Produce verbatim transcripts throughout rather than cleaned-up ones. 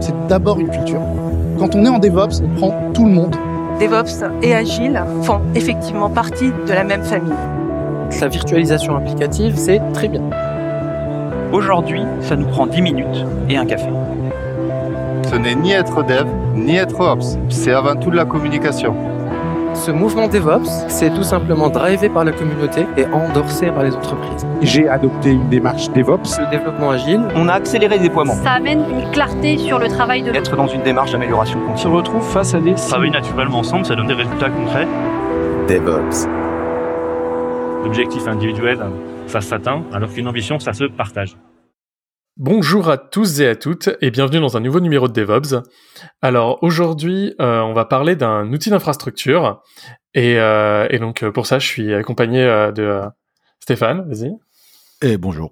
c'est d'abord une culture. Quand on est en DevOps, on prend tout le monde. DevOps et Agile font effectivement partie de la même famille. La virtualisation applicative, c'est très bien. Aujourd'hui, ça nous prend dix minutes et un café. Ce n'est ni être dev, ni être ops. C'est avant tout de la communication. Ce mouvement DevOps, c'est tout simplement drivé par la communauté et endorsé par les entreprises. J'ai adopté une démarche DevOps. Le développement agile. On a accéléré le déploiement. Ça amène une clarté sur le travail de l'autre. Être dans une démarche d'amélioration continue. On se retrouve face à des... Travailler naturellement ensemble, ça donne des résultats concrets. DevOps. L'objectif individuel, ça s'atteint, alors qu'une ambition, ça se partage. Bonjour à tous et à toutes et bienvenue dans un nouveau numéro de DevOps. Alors aujourd'hui, euh, on va parler d'un outil d'infrastructure et, euh, et donc pour ça, je suis accompagné euh, de euh, Stéphane, vas-y. Et bonjour.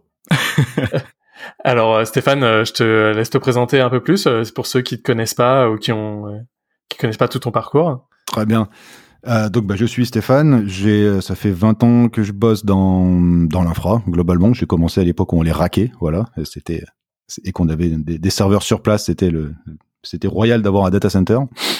Alors euh, Stéphane, euh, je te laisse te présenter un peu plus, euh, c'est pour ceux qui te connaissent pas ou qui ont euh, qui connaissent pas tout ton parcours. Très bien. Euh, donc bah, je suis Stéphane, j'ai ça fait vingt ans que je bosse dans dans l'infra globalement. J'ai commencé à l'époque où on les raquait, voilà, et c'était et qu'on avait des, des serveurs sur place, c'était le c'était royal d'avoir un data center.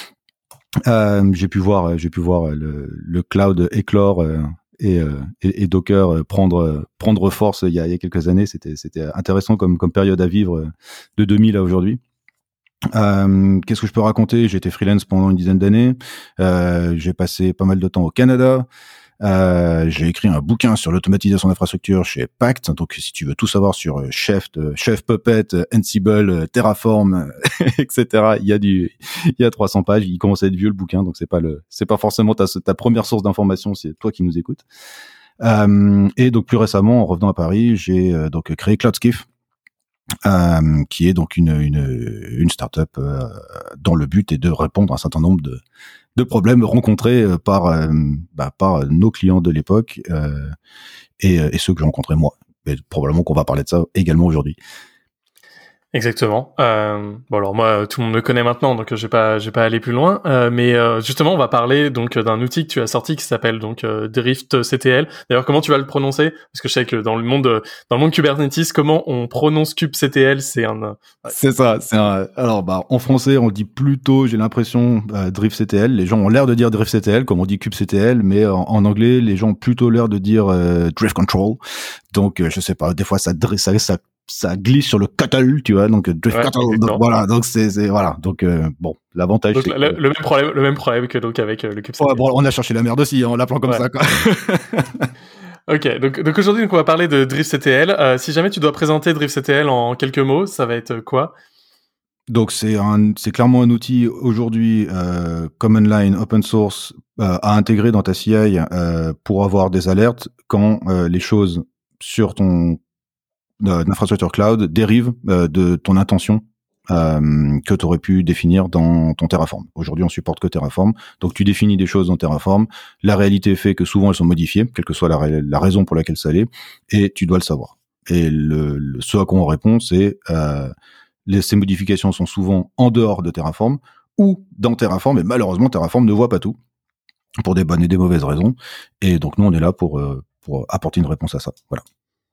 Euh, j'ai pu voir j'ai pu voir le, le cloud éclore euh, et, euh, et et Docker prendre prendre force il y a il y a quelques années, c'était c'était intéressant comme comme période à vivre de deux mille à aujourd'hui. Euh, qu'est-ce que je peux raconter? J'ai été freelance pendant une dizaine d'années. Euh, j'ai passé pas mal de temps au Canada. Euh, j'ai écrit un bouquin sur l'automatisation d'infrastructures chez Pact. Donc, si tu veux tout savoir sur Chef, Chef Puppet, Ansible, Terraform, et cetera, il y a du, il y a trois cents pages. Il commence à être vieux le bouquin, donc c'est pas le, c'est pas forcément ta, ta première source d'information. C'est toi qui nous écoutes. Euh, et donc, plus récemment, en revenant à Paris, j'ai euh, donc créé CloudSkiff. Euh, qui est donc une une une start-up euh, dont le but est de répondre à un certain nombre de de problèmes rencontrés par euh, bah, par nos clients de l'époque euh, et et ceux que j'ai rencontrés moi. Et probablement qu'on va parler de ça également aujourd'hui. Exactement. Euh, bon alors moi tout le monde me connaît maintenant donc je vais pas je vais pas aller plus loin euh, mais euh, justement on va parler donc d'un outil que tu as sorti qui s'appelle donc euh, Drift C T L. D'ailleurs comment tu vas le prononcer parce que je sais que dans le monde dans le monde Kubernetes comment on prononce kubectl c'est un ouais. C'est ça, c'est un alors bah en français on dit plutôt j'ai l'impression euh, Drift C T L, les gens ont l'air de dire Drift C T L comme on dit kubectl mais en, en anglais les gens ont plutôt l'air de dire euh, Drift Control. Donc euh, je sais pas, des fois ça ça ça ça glisse sur le cattle, tu vois, donc drift ouais, cattle, donc voilà, donc c'est c'est voilà, donc euh, bon, l'avantage donc, c'est le, que... le même problème le même problème que donc avec euh, le kubectl. Ouais, bon, on a cherché la merde aussi en l'appelant comme ouais. ça quoi. Ok, donc donc aujourd'hui donc on va parler de Drift C T L. Euh, si jamais tu dois présenter Drift C T L en quelques mots, ça va être quoi? Donc c'est un c'est clairement un outil aujourd'hui euh, common line open source euh, à intégrer dans ta C I euh, pour avoir des alertes quand euh, les choses sur ton d'infrastructure cloud dérive euh, de ton intention euh, que tu aurais pu définir dans ton Terraform. Aujourd'hui, on supporte que Terraform. Donc, tu définis des choses dans Terraform. La réalité fait que souvent, elles sont modifiées, quelle que soit la, la raison pour laquelle ça l'est, et tu dois le savoir. Et le, le, ce à quoi on répond, c'est euh, les, ces modifications sont souvent en dehors de Terraform ou dans Terraform, et malheureusement, Terraform ne voit pas tout pour des bonnes et des mauvaises raisons. Et donc, nous, on est là pour, euh, pour apporter une réponse à ça. Voilà.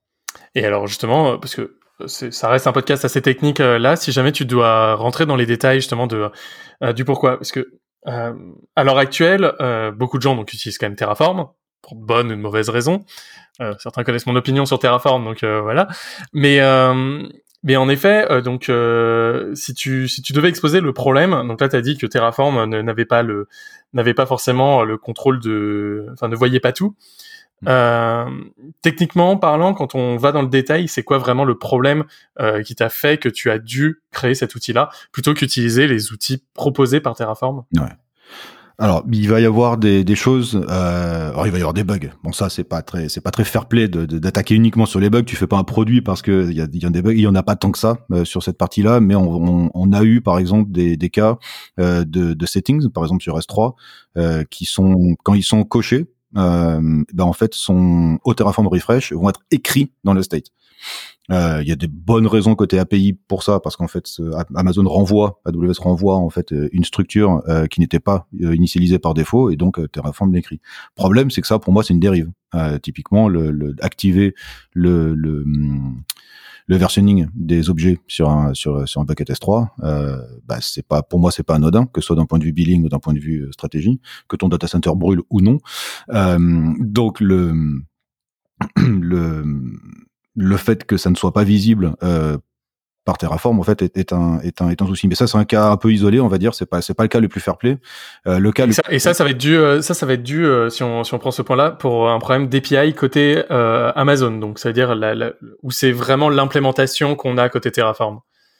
Et alors justement, parce que c'est, ça reste un podcast assez technique euh, là, si jamais tu dois rentrer dans les détails justement de euh, du pourquoi, parce que euh, à l'heure actuelle, euh, beaucoup de gens donc utilisent quand même Terraform pour de bonnes ou de mauvaises raisons. Euh, certains connaissent mon opinion sur Terraform, donc euh, voilà. Mais euh, mais en effet, euh, donc euh, si tu si tu devais exposer le problème, donc là t'as dit que Terraform ne, n'avait pas le n'avait pas forcément le contrôle de, enfin ne voyait pas tout. Euh, techniquement parlant, quand on va dans le détail, c'est quoi vraiment le problème euh, qui t'a fait que tu as dû créer cet outil-là plutôt qu'utiliser les outils proposés par Terraform? Ouais. Alors, il va y avoir des, des choses. Euh, alors, il va y avoir des bugs. Bon, ça, c'est pas très, c'est pas très fair-play de, de, d'attaquer uniquement sur les bugs. Tu fais pas un produit parce que il y a, il y a des bugs. Il y en a pas tant que ça euh, sur cette partie-là, mais on, on, on a eu, par exemple, des, des cas euh, de, de settings, par exemple sur S trois, euh, qui sont quand ils sont cochés. Euh, ben en fait, son au Terraform refresh vont être écrits dans le state. Il euh, y a des bonnes raisons côté A P I pour ça, parce qu'en fait, ce, Amazon renvoie, A W S renvoie en fait une structure euh, qui n'était pas euh, initialisée par défaut, et donc euh, Terraform l'écrit. Problème, c'est que ça, pour moi, c'est une dérive. Euh, typiquement, le, le activer le, le le versioning des objets sur un sur sur un bucket S trois, euh, bah c'est pas pour moi c'est pas anodin, que ce soit d'un point de vue billing ou d'un point de vue stratégie, que ton data center brûle ou non. Euh, donc le le le fait que ça ne soit pas visible euh, par Terraform en fait est, est un est un est un souci, mais ça c'est un cas un peu isolé, on va dire, c'est pas c'est pas le cas le plus fair play. Euh, le cas et, le... Ça, et ça ça va être dû euh, ça ça va être dû euh, si on si on prend ce point-là pour un problème d'A P I côté euh, Amazon, donc ça veut dire la, la, où c'est vraiment l'implémentation qu'on a côté Terraform.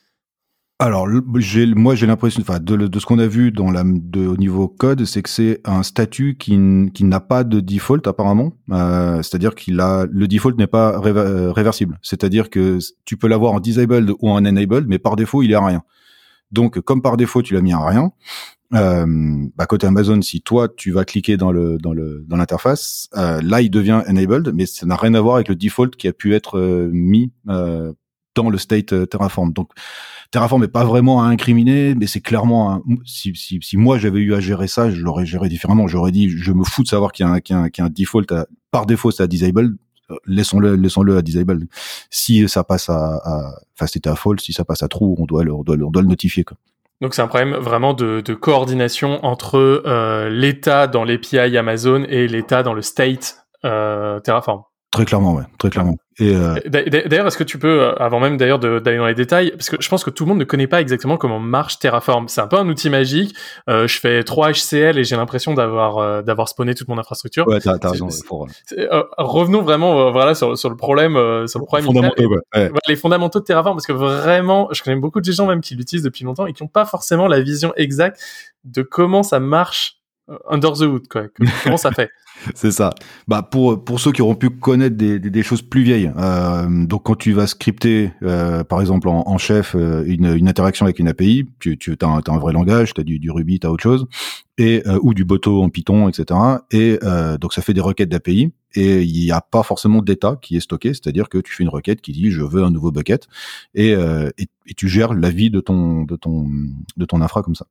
Alors, j'ai, moi, j'ai l'impression, enfin, de, de ce qu'on a vu dans la, de, au niveau code, c'est que c'est un statut qui, qui n'a pas de default apparemment. Euh, c'est-à-dire qu'il a, le default n'est pas réva- réversible. C'est-à-dire que tu peux l'avoir en disabled ou en enabled, mais par défaut, il est à rien. Donc, comme par défaut, tu l'as mis à rien. Euh, bah, côté Amazon, si toi, tu vas cliquer dans le, dans le, dans l'interface, euh, là, il devient enabled, mais ça n'a rien à voir avec le default qui a pu être euh, mis euh, dans le state euh, Terraform. Donc, Terraform n'est pas vraiment à incriminer, mais c'est clairement un, si, si, si moi j'avais eu à gérer ça, je l'aurais géré différemment. J'aurais dit, je me fous de savoir qu'il y a un, qu'il y a un, qu'il y a un default à, par défaut, c'est à disabled. Laissons-le, laissons-le à disabled. Si ça passe à, à, enfin, c'était à false, si ça passe à true, on doit le, on doit le, on doit le notifier, quoi. Donc c'est un problème vraiment de, de coordination entre euh, l'état dans l'A P I Amazon et l'état dans le state euh, Terraform. Très clairement, ouais, très clairement. Et euh... d'ailleurs, est-ce que tu peux, avant même d'ailleurs de, d'aller dans les détails, parce que je pense que tout le monde ne connaît pas exactement comment marche Terraform. C'est un peu un outil magique. Euh, je fais trois H C L et j'ai l'impression d'avoir euh, d'avoir spawné toute mon infrastructure. Ouais, t'as, t'as raison. Pour... Euh, revenons vraiment, euh, voilà, sur, sur le problème, euh, sur le problème. Fondamentaux, ouais. Ouais. Voilà, les fondamentaux de Terraform, parce que vraiment, je connais beaucoup de gens même qui l'utilisent depuis longtemps et qui n'ont pas forcément la vision exacte de comment ça marche under the hood, quoi. Comment ça fait? C'est ça. Bah pour pour ceux qui auront pu connaître des des, des choses plus vieilles. Euh, donc quand tu vas scripter, euh, par exemple en, en chef, euh, une une interaction avec une A P I, tu tu t'as un, t'as un vrai langage, t'as du du Ruby, t'as autre chose, et euh, ou du Boto en Python, et cetera. Et euh, donc ça fait des requêtes d'A P I et il y a pas forcément d'état qui est stocké, c'est-à-dire que tu fais une requête qui dit je veux un nouveau bucket et euh, et, et tu gères la vie de ton de ton de ton infra comme ça.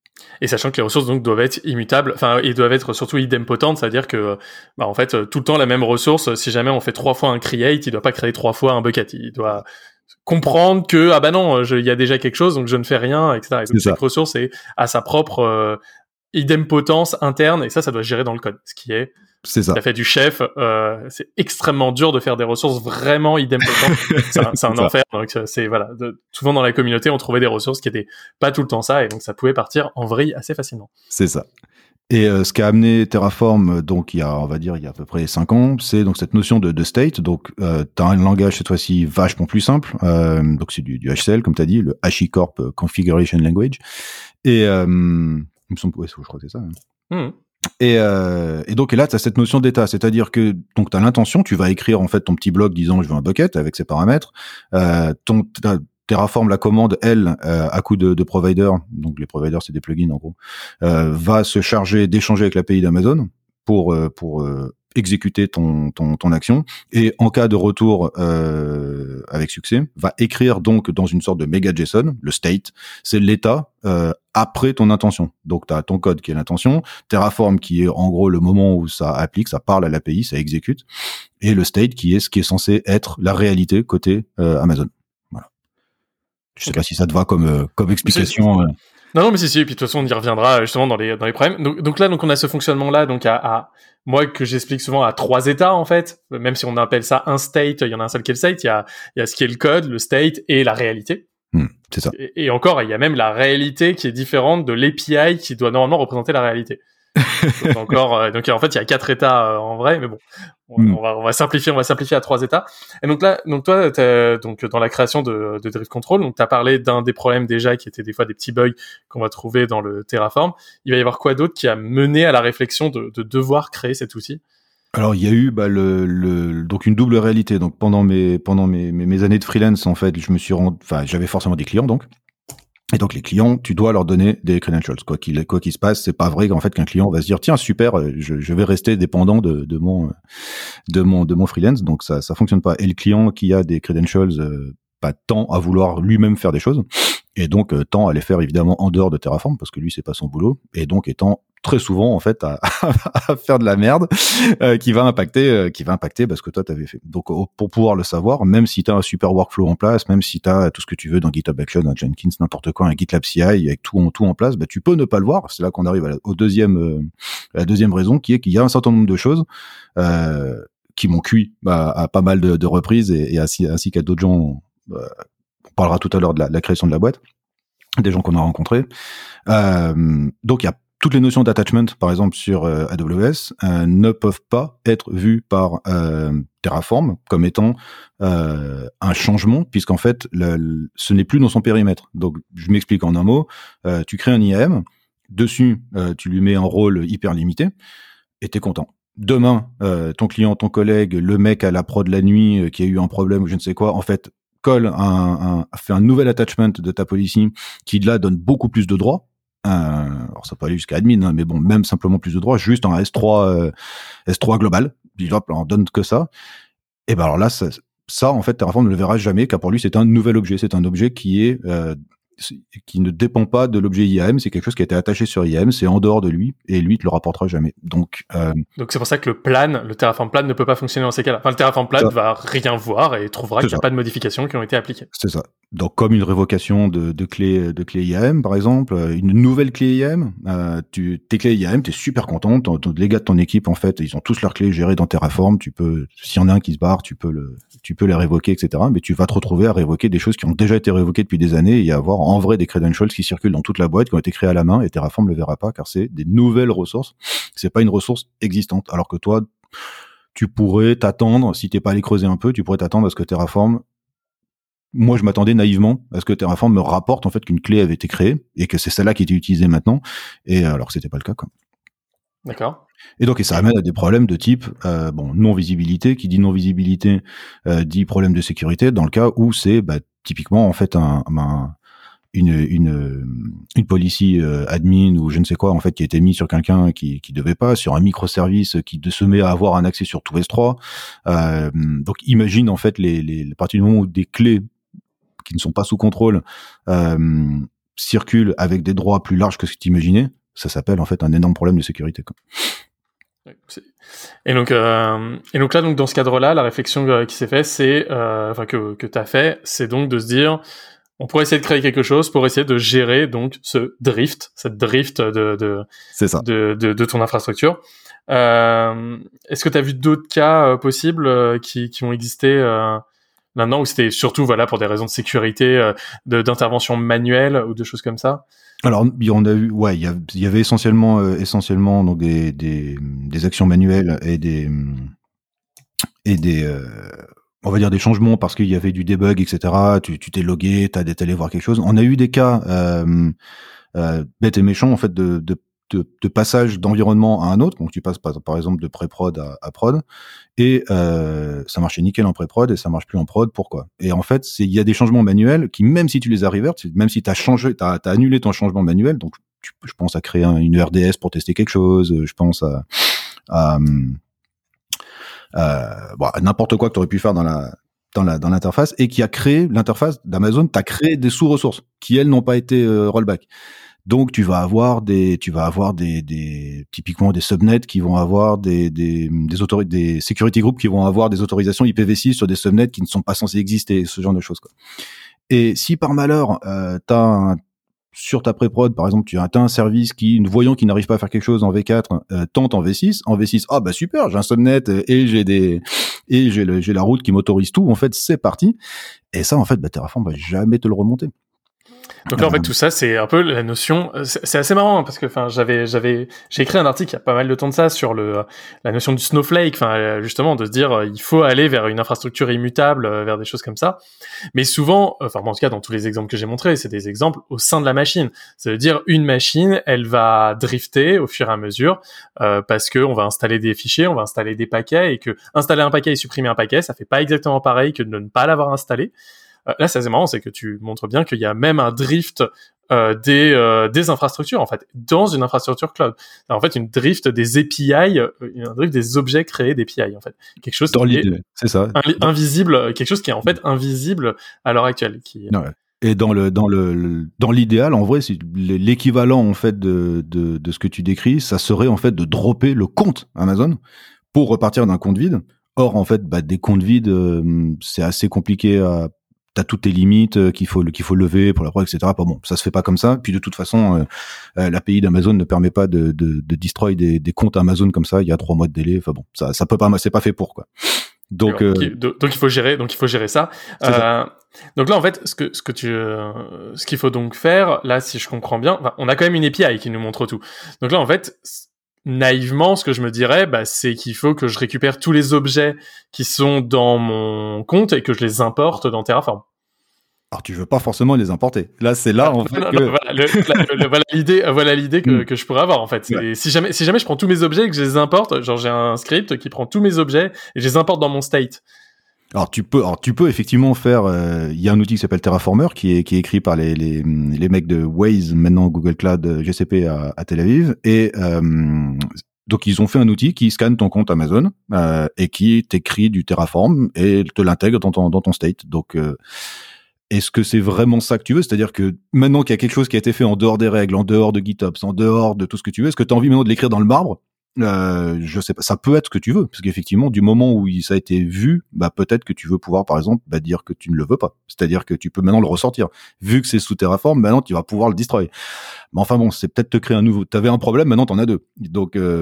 Et sachant que les ressources donc doivent être immutables, enfin ils doivent être surtout idempotentes, c'est-à-dire que bah en fait tout le temps la même ressource. Si jamais on fait trois fois un create, il doit pas créer trois fois un bucket. Il doit comprendre que ah bah non, il y a déjà quelque chose donc je ne fais rien, et cetera. Et donc chaque ressource est à sa propre euh, idempotence interne et ça, ça doit se gérer dans le code, ce qui est c'est ça. Ça fait du chef, euh, c'est extrêmement dur de faire des ressources vraiment idempotentes. c'est un, c'est un enfer. Donc c'est voilà. De, souvent dans la communauté, on trouvait des ressources qui étaient pas tout le temps ça, et donc ça pouvait partir en vrille assez facilement. C'est ça. Et euh, ce qu'a amené Terraform, donc il y a, on va dire, il y a à peu près cinq ans, c'est donc cette notion de, de state. Donc euh, t'as un langage cette fois-ci vachement plus simple. Euh, donc c'est du, du H C L comme t'as dit, le HashiCorp Configuration Language. Et euh, il me semble, ouais, je crois que c'est ça. Hein. Mmh. Et, euh, et donc et là tu as cette notion d'état, c'est-à-dire que donc tu as l'intention, tu vas écrire en fait ton petit bloc disant je veux un bucket avec ses paramètres, euh, ton Terraform, la commande elle euh, à coup de, de provider, donc les providers c'est des plugins en gros, euh, va se charger d'échanger avec l'A P I d'Amazon pour euh, pour euh, exécuter ton ton ton action, et en cas de retour euh, avec succès va écrire donc dans une sorte de méga JSON le state, c'est l'état euh, après ton intention. Donc tu as ton code qui est l'intention, Terraform qui est en gros le moment où ça applique, ça parle à l'A P I, ça exécute, et le state qui est ce qui est censé être la réalité côté euh, Amazon. Voilà. Je sais okay. pas si ça te va comme euh, comme explication. Euh... Non, non, mais si, si, et puis de toute façon, on y reviendra justement dans les, dans les problèmes. Donc, donc là, donc on a ce fonctionnement-là, donc à, à, moi, que j'explique souvent à trois états, en fait. Même si on appelle ça un state, il y en a un seul qui est le state, il y a, il y a ce qui est le code, le state et la réalité. Mmh, c'est ça. Et, et encore, il y a même la réalité qui est différente de l'A P I qui doit normalement représenter la réalité. donc encore, euh, donc en fait, il y a quatre états euh, en vrai, mais bon, on, mm. on va on va simplifier, on va simplifier à trois états. Et donc là, donc toi, t'as, donc dans la création de, de Drift Control, donc t'as parlé d'un des problèmes déjà qui étaient des fois des petits bugs qu'on va trouver dans le Terraform. Il va y avoir quoi d'autre qui a mené à la réflexion de, de devoir créer cet outil? Alors il y a eu bah, le, le donc une double réalité. Donc pendant mes pendant mes mes, mes années de freelance, en fait, je me suis rendu, enfin j'avais forcément des clients donc. Et donc les clients, tu dois leur donner des credentials. Quoi qu'il quoi qu'il se passe, c'est pas vrai qu'en fait qu'un client va se dire tiens super, je, je vais rester dépendant de, de mon de mon de mon freelance. Donc ça ça fonctionne pas. Et le client qui a des credentials euh, pas tend à vouloir lui-même faire des choses, et donc euh, tend à les faire évidemment en dehors de Terraform parce que lui c'est pas son boulot, et donc étant très souvent en fait à, à faire de la merde euh, qui va impacter euh, qui va impacter bah, ce que toi t'avais fait. Donc euh, pour pouvoir le savoir, même si t'as un super workflow en place, même si t'as tout ce que tu veux dans GitHub Action, un Jenkins, n'importe quoi, un GitLab C I avec tout en tout en place, bah tu peux ne pas le voir. C'est là qu'on arrive à la, au deuxième euh, à la deuxième raison, qui est qu'il y a un certain nombre de choses euh, qui m'ont cuit bah, à pas mal de, de reprises et, et ainsi ainsi qu'à d'autres gens. Bah, on parlera tout à l'heure de la, de la création de la boîte, des gens qu'on a rencontrés. Euh, donc il y a toutes les notions d'attachment, par exemple sur euh, A W S, euh, ne peuvent pas être vues par euh, Terraform comme étant euh, un changement, puisqu'en fait, le, le, ce n'est plus dans son périmètre. Donc, je m'explique en un mot. Euh, tu crées un I A M, dessus, euh, tu lui mets un rôle hyper limité, et t'es content. Demain, euh, ton client, ton collègue, le mec à la prod la nuit euh, qui a eu un problème ou je ne sais quoi, en fait, colle un, un, fait un nouvel attachment de ta policy qui, là, donne beaucoup plus de droits. Euh, alors ça peut aller jusqu'à admin, hein, mais bon, même simplement plus de droits, juste en S trois, euh, S trois global, puis hop, on donne que ça. Et ben alors là, ça, ça en fait, Terraform ne le verra jamais, car pour lui, c'est un nouvel objet, c'est un objet qui est euh, qui ne dépend pas de l'objet I A M, c'est quelque chose qui a été attaché sur I A M, c'est en dehors de lui, et lui, il te le rapportera jamais. Donc, euh, donc c'est pour ça que le plan, le Terraform plan ne peut pas fonctionner dans ces cas-là. Enfin, le Terraform plan ça. va rien voir et trouvera qu'il n'y a pas de modifications qui ont été appliquées. C'est ça. Donc, comme une révocation de, de clé, de clé I A M, par exemple, une nouvelle clé I A M, euh, tu, tes clés I A M, t'es super content, ton, ton, les gars de ton équipe, en fait, ils ont tous leurs clés gérées dans Terraform, tu peux, s'il y en a un qui se barre, tu peux le, tu peux les révoquer, et cetera. Mais tu vas te retrouver à révoquer des choses qui ont déjà été révoquées depuis des années et à avoir en vrai des credentials qui circulent dans toute la boîte, qui ont été créés à la main, et Terraform le verra pas, car c'est des nouvelles ressources. C'est pas une ressource existante. Alors que toi, tu pourrais t'attendre, si t'es pas allé creuser un peu, tu pourrais t'attendre à ce que Terraform, moi je m'attendais naïvement à ce que Terraform me rapporte en fait qu'une clé avait été créée et que c'est celle-là qui était utilisée maintenant, et alors que c'était pas le cas, quoi. D'accord. Et donc, et ça amène à des problèmes de type, euh, bon, non-visibilité. Qui dit non-visibilité euh, dit problème de sécurité, dans le cas où c'est bah, typiquement en fait un, un une une une policy euh, admin ou je ne sais quoi en fait qui a été mis sur quelqu'un qui qui devait pas, sur un microservice qui se met à avoir un accès sur tout S trois. Euh, donc, imagine en fait les les à partir du moment où des clés qui ne sont pas sous contrôle euh, circulent avec des droits plus larges que ce que tu imaginais, ça s'appelle en fait un énorme problème de sécurité, quoi. Et donc, euh, et donc là, donc dans ce cadre-là, la réflexion euh, qui s'est faite, c'est, euh, enfin que que t'as fait, c'est donc de se dire, on pourrait essayer de créer quelque chose pour essayer de gérer donc ce drift, cette drift de de c'est ça. de, de, de ton infrastructure. Euh, est-ce que t'as vu d'autres cas euh, possibles euh, qui qui ont existé euh, maintenant, où c'était surtout voilà pour des raisons de sécurité, euh, de, d'intervention manuelle ou de choses comme ça? Alors, on a eu, ouais, il y, y avait essentiellement, euh, essentiellement donc des, des, des actions manuelles et des et des, euh, on va dire des changements parce qu'il y avait du debug, et cetera. Tu, tu t'es logué, t'as allé voir quelque chose. On a eu des cas euh, euh, bêtes et méchants en fait de, de De, de passage d'environnement à un autre, donc tu passes par, par exemple de pré-prod à, à prod, et euh, ça marchait nickel en pré-prod et ça marche plus en prod. Pourquoi? Et en fait, c'est il y a des changements manuels qui, même si tu les as revert, même si t'as changé, t'as, t'as annulé ton changement manuel, donc tu, je pense à créer un, une R D S pour tester quelque chose, je pense à, à, à, bon, à n'importe quoi que tu aurais pu faire dans la dans la dans l'interface, et qui a créé l'interface d'Amazon, t'as créé des sous-ressources qui elles n'ont pas été euh, rollback. Donc tu vas avoir des, tu vas avoir des, des typiquement des subnets qui vont avoir des des des, autori- des security groups qui vont avoir des autorisations I P v six sur des subnets qui ne sont pas censés exister, ce genre de choses, quoi. Et si par malheur euh, t'as un, sur ta pré-prod par exemple, tu as un service qui, voyant qu'il n'arrive pas à faire quelque chose en V quatre, euh, tente en V six, en V six, ah bah super, j'ai un subnet et j'ai des et j'ai le, j'ai la route qui m'autorise tout. En fait, c'est parti. Et ça, en fait, bah, Terraform va jamais te le remonter. Donc là, en fait, tout ça, c'est un peu la notion. C'est, c'est assez marrant hein, parce que, enfin, j'avais, j'avais, j'ai écrit un article il y a pas mal de temps de ça sur le la notion du snowflake. Enfin, justement, de se dire, euh, il faut aller vers une infrastructure immutable, euh, vers des choses comme ça. Mais souvent, enfin, en tout cas, dans tous les exemples que j'ai montrés, c'est des exemples au sein de la machine. C'est-à-dire, une machine, elle va drifter au fur et à mesure euh, parce que on va installer des fichiers, on va installer des paquets, et que installer un paquet et supprimer un paquet, ça fait pas exactement pareil que de ne pas l'avoir installé. Là, c'est assez marrant, c'est que tu montres bien qu'il y a même un drift euh, des euh, des infrastructures en fait dans une infrastructure cloud. C'est en fait une drift des A P I, euh, un drift des objets créés d'A P I en fait. Quelque chose dans qui l'idée, est c'est ça. Un, invisible, quelque chose qui est en fait invisible à l'heure actuelle. Qui, ouais. Et dans le dans le, le dans l'idéal, en vrai, c'est l'équivalent en fait de, de de ce que tu décris, ça serait en fait de dropper le compte Amazon pour repartir d'un compte vide. Or en fait, bah, des comptes vides, euh, c'est assez compliqué à t'as toutes tes limites euh, qu'il faut qu'il faut lever pour la preuve, et cetera. Pas bon, ça se fait pas comme ça. Puis de toute façon, euh, euh, l'A P I d'Amazon ne permet pas de de, de destroy des, des comptes Amazon comme ça. Il y a trois mois de délai. Enfin bon, ça ça peut pas, c'est pas fait pour quoi. Donc euh, donc, donc il faut gérer, donc il faut gérer ça. Euh, ça. Donc là en fait, ce que ce que tu, euh, ce qu'il faut donc faire, là si je comprends bien, enfin, on a quand même une A P I qui nous montre tout. Donc là en fait, naïvement, ce que je me dirais, bah, c'est qu'il faut que je récupère tous les objets qui sont dans mon compte et que je les importe dans Terraform. Alors tu veux pas forcément les importer. Là c'est là en fait non, que... non, voilà, le, le, le, voilà l'idée, voilà l'idée que, mm. que je pourrais avoir en fait. Ouais. Si jamais si jamais je prends tous mes objets et que je les importe, genre j'ai un script qui prend tous mes objets et je les importe dans mon state. Alors tu peux, alors tu peux effectivement faire. Il euh, y a un outil qui s'appelle Terraformer qui est qui est écrit par les les les mecs de Waze, maintenant Google Cloud G C P à, à Tel Aviv, et euh, donc ils ont fait un outil qui scanne ton compte Amazon euh, et qui t'écrit du Terraform et te l'intègre dans ton dans ton state. Donc euh, est-ce que c'est vraiment ça que tu veux? C'est-à-dire que maintenant qu'il y a quelque chose qui a été fait en dehors des règles, en dehors de GitOps, en dehors de tout ce que tu veux, est-ce que tu as envie maintenant de l'écrire dans le marbre? Euh, je sais pas, ça peut être ce que tu veux, parce qu'effectivement, du moment où ça a été vu, bah peut-être que tu veux pouvoir, par exemple, bah, dire que tu ne le veux pas. C'est-à-dire que tu peux maintenant le ressortir. Vu que c'est sous Terraform, maintenant tu vas pouvoir le destroy. Mais enfin bon, c'est peut-être te créer un nouveau. T'avais un problème, maintenant t'en as deux. Donc euh...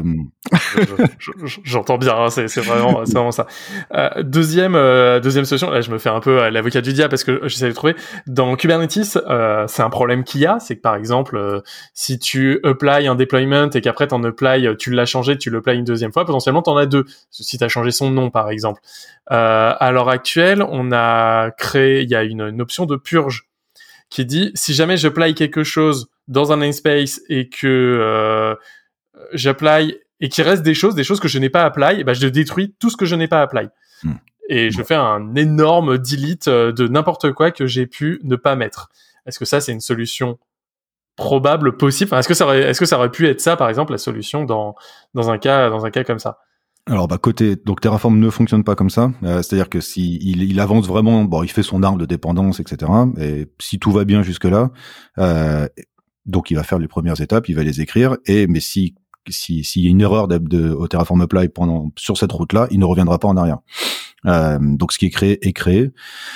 j'entends bien, hein, c'est, c'est vraiment, c'est vraiment ça. Euh, deuxième, euh, deuxième solution. Là, je me fais un peu l'avocat du diable parce que j'essaie de trouver. Dans Kubernetes, euh, c'est un problème qu'il y a, c'est que par exemple, euh, si tu apply un deployment et qu'après t'en apply, tu l'as changé, tu l'apply une deuxième fois, potentiellement t'en as deux. Si t'as changé son nom, par exemple. Euh, à l'heure actuelle, on a créé, il y a une, une option de purge qui dit si jamais j'apply quelque chose dans un namespace et que euh, j'apply et qu'il reste des choses, des choses que je n'ai pas apply, bah je détruis tout ce que je n'ai pas apply. Mmh. Et je fais un énorme delete de n'importe quoi que j'ai pu ne pas mettre. Est-ce que ça, c'est une solution probable, possible? Enfin, est-ce que ça aurait, est-ce que ça aurait pu être ça, par exemple, la solution dans, dans un cas, dans un cas comme ça? Alors bah côté donc Terraform ne fonctionne pas comme ça, euh, c'est-à-dire que si il, il avance vraiment, bon il fait son arbre de dépendance, et cetera. Et si tout va bien jusque là, euh, donc il va faire les premières étapes, il va les écrire. Et mais si si s'il y a une erreur de, de au Terraform apply pendant sur cette route-là, il ne reviendra pas en arrière. Euh, donc ce qui est créé est créé.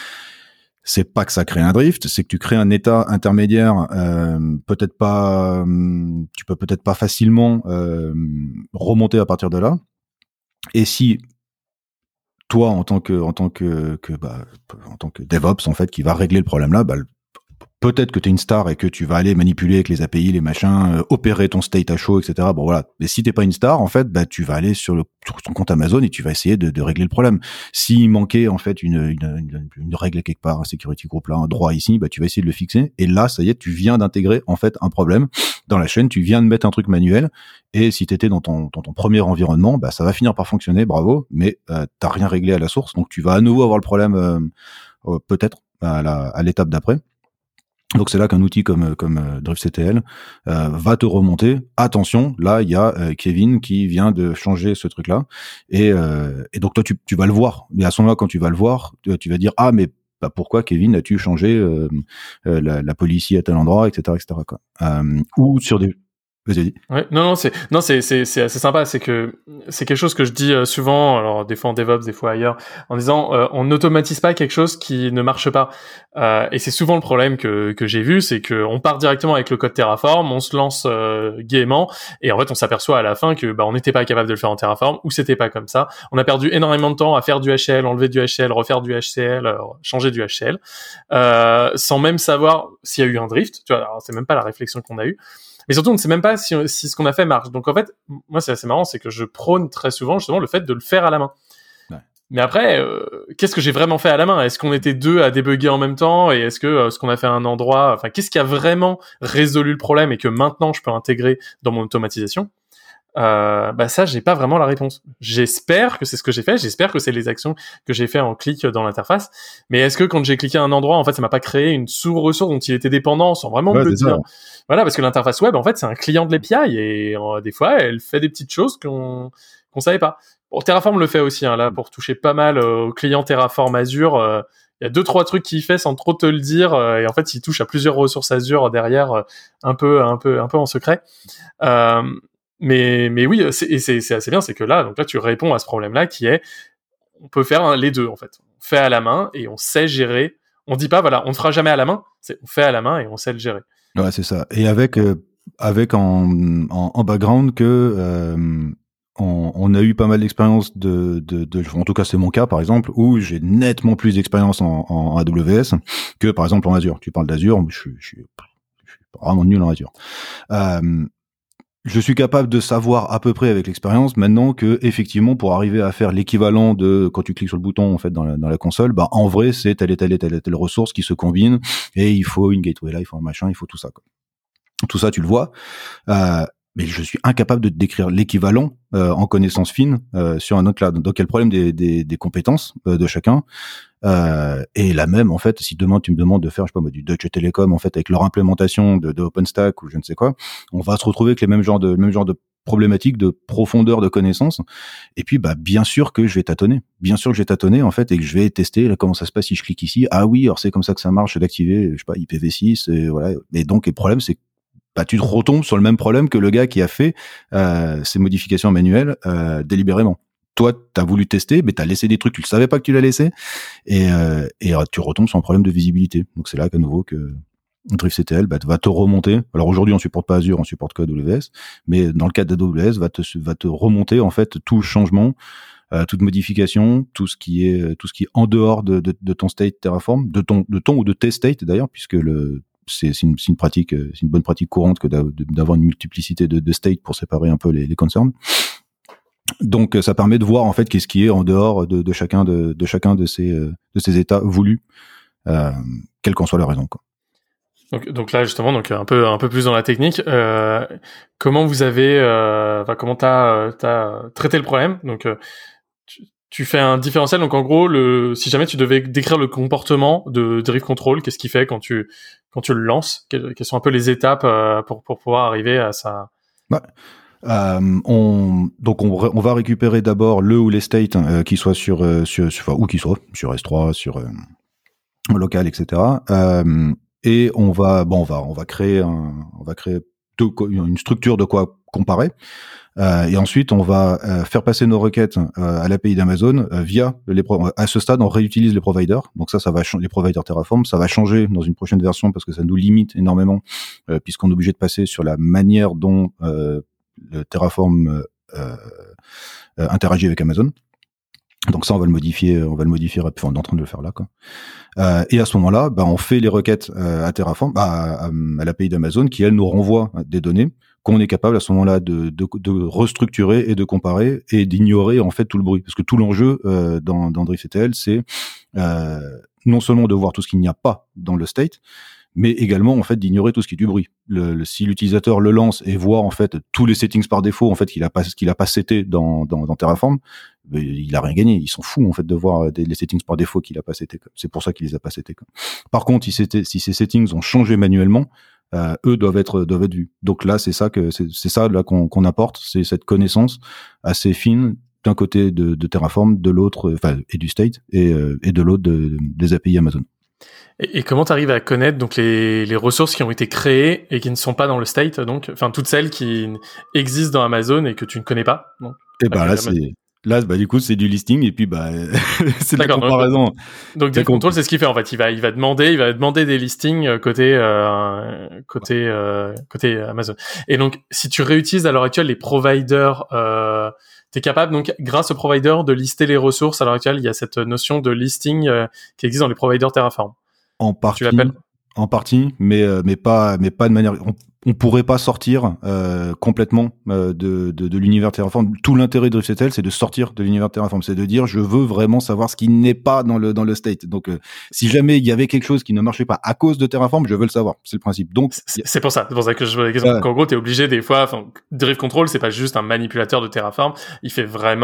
C'est pas que ça crée un drift, c'est que tu crées un état intermédiaire, euh, peut-être pas, tu peux peut-être pas facilement euh, remonter à partir de là. Et si toi, en tant que, en tant que, que bah, en tant que DevOps, en fait, qui va régler le problème là, bah, peut-être que t'es une star et que tu vas aller manipuler avec les A P I, les machins, euh, opérer ton state à chaud, et cetera. Bon voilà. Mais si t'es pas une star, en fait, bah tu vas aller sur le sur ton compte Amazon et tu vas essayer de, de régler le problème. S'il manquait en fait une, une, une, une règle quelque part, un security group là, un droit ici, bah tu vas essayer de le fixer. Et là, ça y est, tu viens d'intégrer en fait un problème dans la chaîne. Tu viens de mettre un truc manuel. Et si t'étais dans ton dans ton premier environnement, bah ça va finir par fonctionner, bravo. Mais euh, t'as rien réglé à la source, donc tu vas à nouveau avoir le problème euh, euh, peut-être à la à l'étape d'après. Donc c'est là qu'un outil comme comme euh, DriftCTL euh, va te remonter. Attention, là il y a euh, Kevin qui vient de changer ce truc-là, et euh, et donc toi tu tu vas le voir. Mais à ce moment-là, quand tu vas le voir, tu, tu vas dire ah mais bah pourquoi Kevin as-tu changé euh, euh, la, la policy à tel endroit, et cetera, et cetera quoi. Euh, ou sur des Vas-y. Ouais, non, non, c'est, non, c'est, c'est, c'est assez sympa. C'est que c'est quelque chose que je dis euh, souvent, alors des fois en DevOps, des fois ailleurs, en disant euh, on n'automatise pas quelque chose qui ne marche pas. Euh, et c'est souvent le problème que que j'ai vu, c'est que on part directement avec le code Terraform, on se lance euh, gaiement, et en fait on s'aperçoit à la fin que bah on n'était pas capable de le faire en Terraform ou c'était pas comme ça. On a perdu énormément de temps à faire du H C L, enlever du H C L, refaire du H C L, euh, changer du H C L, euh, sans même savoir s'il y a eu un drift. Tu vois, alors c'est même pas la réflexion qu'on a eue. Mais surtout, on ne sait même pas si, si ce qu'on a fait marche. Donc en fait, moi, c'est assez marrant, c'est que je prône très souvent justement le fait de le faire à la main. Ouais. Mais après, euh, qu'est-ce que j'ai vraiment fait à la main? Est-ce qu'on était deux à débugger en même temps? Et est-ce que euh, ce qu'on a fait à un endroit, enfin, qu'est-ce qui a vraiment résolu le problème et que maintenant je peux intégrer dans mon automatisation? Euh, bah ça, j'ai pas vraiment la réponse. J'espère que c'est ce que j'ai fait. J'espère que c'est les actions que j'ai fait en clic dans l'interface. Mais est-ce que quand j'ai cliqué à un endroit, en fait, ça m'a pas créé une sous-ressource dont il était dépendant sans vraiment ouais, me le dire? Ça. Voilà, parce que l'interface web, en fait, c'est un client de l'A P I et euh, des fois, elle fait des petites choses qu'on qu'on savait pas. Bon, Terraform le fait aussi, hein, là, pour toucher pas mal euh, aux clients Terraform Azure. Euh, il y a deux trois trucs qu'il fait sans trop te le dire, euh, et en fait, il touche à plusieurs ressources Azure derrière, euh, un peu, un peu, un peu en secret. Euh, mais, mais oui, c'est, et c'est, c'est assez bien, c'est que là, donc là, tu réponds à ce problème-là qui est, on peut faire hein, les deux en fait. On fait à la main et on sait gérer. On dit pas voilà, on ne fera jamais à la main. C'est on fait à la main et on sait le gérer. Ouais, c'est ça. Et avec euh, avec en, en en background que euh, on, on a eu pas mal d'expériences de, de de en tout cas c'est mon cas par exemple où j'ai nettement plus d'expérience en, en A W S que par exemple en Azure. Tu parles d'Azure, je suis je suis, je suis vraiment nul en Azure. Euh, Je suis capable de savoir à peu près avec l'expérience maintenant que effectivement pour arriver à faire l'équivalent de quand tu cliques sur le bouton en fait dans la, dans la console, bah en vrai c'est telle et telle et telle et telle ressource qui se combinent et il faut une gateway là, il faut un machin, il faut tout ça quoi. Tout ça tu le vois, euh, mais je suis incapable de te décrire l'équivalent euh, en connaissance fine euh, sur un autre cloud. Donc il y a le problème des, des, des compétences euh, de chacun. Euh, et la même en fait si demain tu me demandes de faire je sais pas moi, du Deutsche Telekom en fait avec leur implémentation de, de OpenStack ou je ne sais quoi, on va se retrouver avec les mêmes genres de même genre de problématiques de profondeur de connaissances. Et puis bah bien sûr que je vais tâtonner bien sûr que je vais tâtonner en fait et que je vais tester là, comment ça se passe si je clique ici, ah oui alors c'est comme ça que ça marche d'activer je sais pas I P v six et voilà. Et donc le problème c'est bah tu te retombes sur le même problème que le gars qui a fait euh, ces modifications manuelles euh, délibérément. Toi, t'as voulu tester, mais t'as laissé des trucs, tu le savais pas que tu l'as laissé, et, euh, et tu retombes sur un problème de visibilité. Donc c'est là qu'à nouveau que DriftCTL bah, va te remonter. Alors aujourd'hui, on supporte pas Azure, on supporte que A W S, mais dans le cas d'A W S, va te va te remonter en fait tout changement, euh, toute modification, tout ce qui est tout ce qui est en dehors de, de, de ton state Terraform, de ton de ton ou de tes state d'ailleurs, puisque le c'est, c'est, une, c'est une pratique, c'est une bonne pratique courante que d'avoir une multiplicité de, de state pour séparer un peu les, les concerns. Donc ça permet de voir en fait qu'est-ce qui est en dehors de, de chacun de, de chacun de ces de ces états voulus, euh, quelle qu'en soit la raison quoi. Donc, donc là justement donc un peu un peu plus dans la technique, euh, comment vous avez euh, enfin comment t'as t'as traité le problème. Donc euh, tu, tu fais un différentiel, donc en gros le si jamais tu devais décrire le comportement de Drift Control, qu'est-ce qu'il fait quand tu quand tu le lances, quelles, quelles sont un peu les étapes euh, pour pour pouvoir arriver à ça. Ouais. Euh, on, donc on, on va récupérer d'abord le ou les states euh, qui soient sur, euh, sur, sur enfin, où qu'ils soient sur S trois, sur euh, local, et cetera. Euh, et on va bon on va on va créer un, on va créer deux, une structure de quoi comparer. Euh, et ensuite on va euh, faire passer nos requêtes euh, à l'A P I d'Amazon euh, via les pro- à ce stade on réutilise les providers. Donc ça ça va ch- les providers Terraform, ça va changer dans une prochaine version parce que ça nous limite énormément euh, puisqu'on est obligé de passer sur la manière dont euh, le Terraform euh, euh, interagit avec Amazon. Donc ça, on va le modifier, on va le modifier, enfin, on est en train de le faire là, quoi. Euh, et à ce moment-là, bah, on fait les requêtes euh, à Terraform, bah, à, à l'A P I d'Amazon, qui elle nous renvoie des données qu'on est capable à ce moment-là de, de, de restructurer et de comparer et d'ignorer en fait tout le bruit, parce que tout l'enjeu euh, dans, dans DriftCTL, c'est euh, non seulement de voir tout ce qu'il n'y a pas dans le state, mais également en fait d'ignorer tout ce qui est du bruit. Le, le, si l'utilisateur le lance et voit en fait tous les settings par défaut en fait qu'il a pas qu'il a pas seté dans, dans dans Terraform, il a rien gagné. Ils s'en fout en fait de voir des, les settings par défaut qu'il a pas seté. C'est pour ça qu'il les a pas setés. Par contre, si c'était si ces settings ont changé manuellement, euh, eux doivent être doivent être vus. Donc là, c'est ça que c'est, c'est ça là qu'on, qu'on apporte, c'est cette connaissance assez fine d'un côté de, de Terraform, de l'autre, enfin et du state et euh, et de l'autre de, des A P I Amazon. Et, et comment tu arrives à connaître donc les, les ressources qui ont été créées et qui ne sont pas dans le state, donc enfin toutes celles qui existent dans Amazon et que tu ne connais pas. Donc, et ben là c'est là bah du coup c'est du listing et puis bah c'est de la comparaison. Donc, donc Drift Control c'est ce qu'il fait en fait. Il va il va demander il va demander des listings côté euh, côté euh, côté Amazon. Et donc si tu réutilises à l'heure actuelle les providers, euh, t'es capable donc grâce aux providers de lister les ressources. À l'heure actuelle il y a cette notion de listing euh, qui existe dans les providers Terraform. En partie, en partie, mais euh, mais pas mais pas de manière. On, on pourrait pas sortir euh, complètement euh, de, de de l'univers Terraform. Tout l'intérêt de DriftCTL, c'est de sortir de l'univers Terraform, c'est de dire je veux vraiment savoir ce qui n'est pas dans le dans le state. Donc euh, si jamais il y avait quelque chose qui ne marchait pas à cause de Terraform, je veux le savoir. C'est le principe. Donc c'est, c'est pour ça, c'est pour ça que je veux la question. Euh, en gros, t'es obligé des fois. Enfin, Drift Control, c'est pas juste un manipulateur de Terraform. Il fait vraiment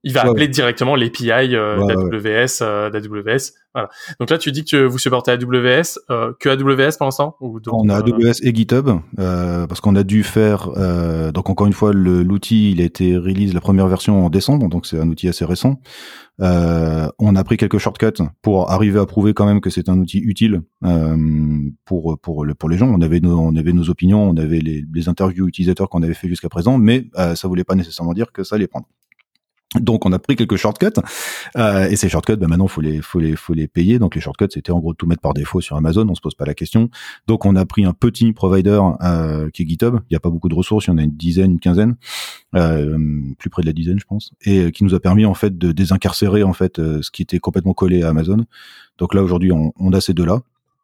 il va Ouais, appeler ouais. directement l'A P I euh, Ouais, d'A W S, euh, d'A W S. Voilà. Donc là, tu dis que vous supportez A W S, euh, que A W S pour l'instant ou d'autres, On a euh, A W S et GitHub euh, parce qu'on a dû faire. Euh, donc encore une fois, le, l'outil il a été release la première version en décembre, donc c'est un outil assez récent. Euh, on a pris quelques shortcuts pour arriver à prouver quand même que c'est un outil utile euh, pour pour le, pour les gens. On avait nos on avait nos opinions, on avait les, les interviews utilisateurs qu'on avait fait jusqu'à présent, mais euh, ça voulait pas nécessairement dire que ça allait prendre. Donc on a pris quelques shortcuts euh, et ces shortcuts, bah maintenant faut les faut les faut les payer. Donc les shortcuts c'était en gros tout mettre par défaut sur Amazon, on se pose pas la question. Donc on a pris un petit provider euh, qui est GitHub. Il y a pas beaucoup de ressources, il y en a une dizaine, une quinzaine, euh, plus près de la dizaine je pense, et euh, qui nous a permis en fait de désincarcérer en fait euh, ce qui était complètement collé à Amazon. Donc là aujourd'hui on, on a ces deux là.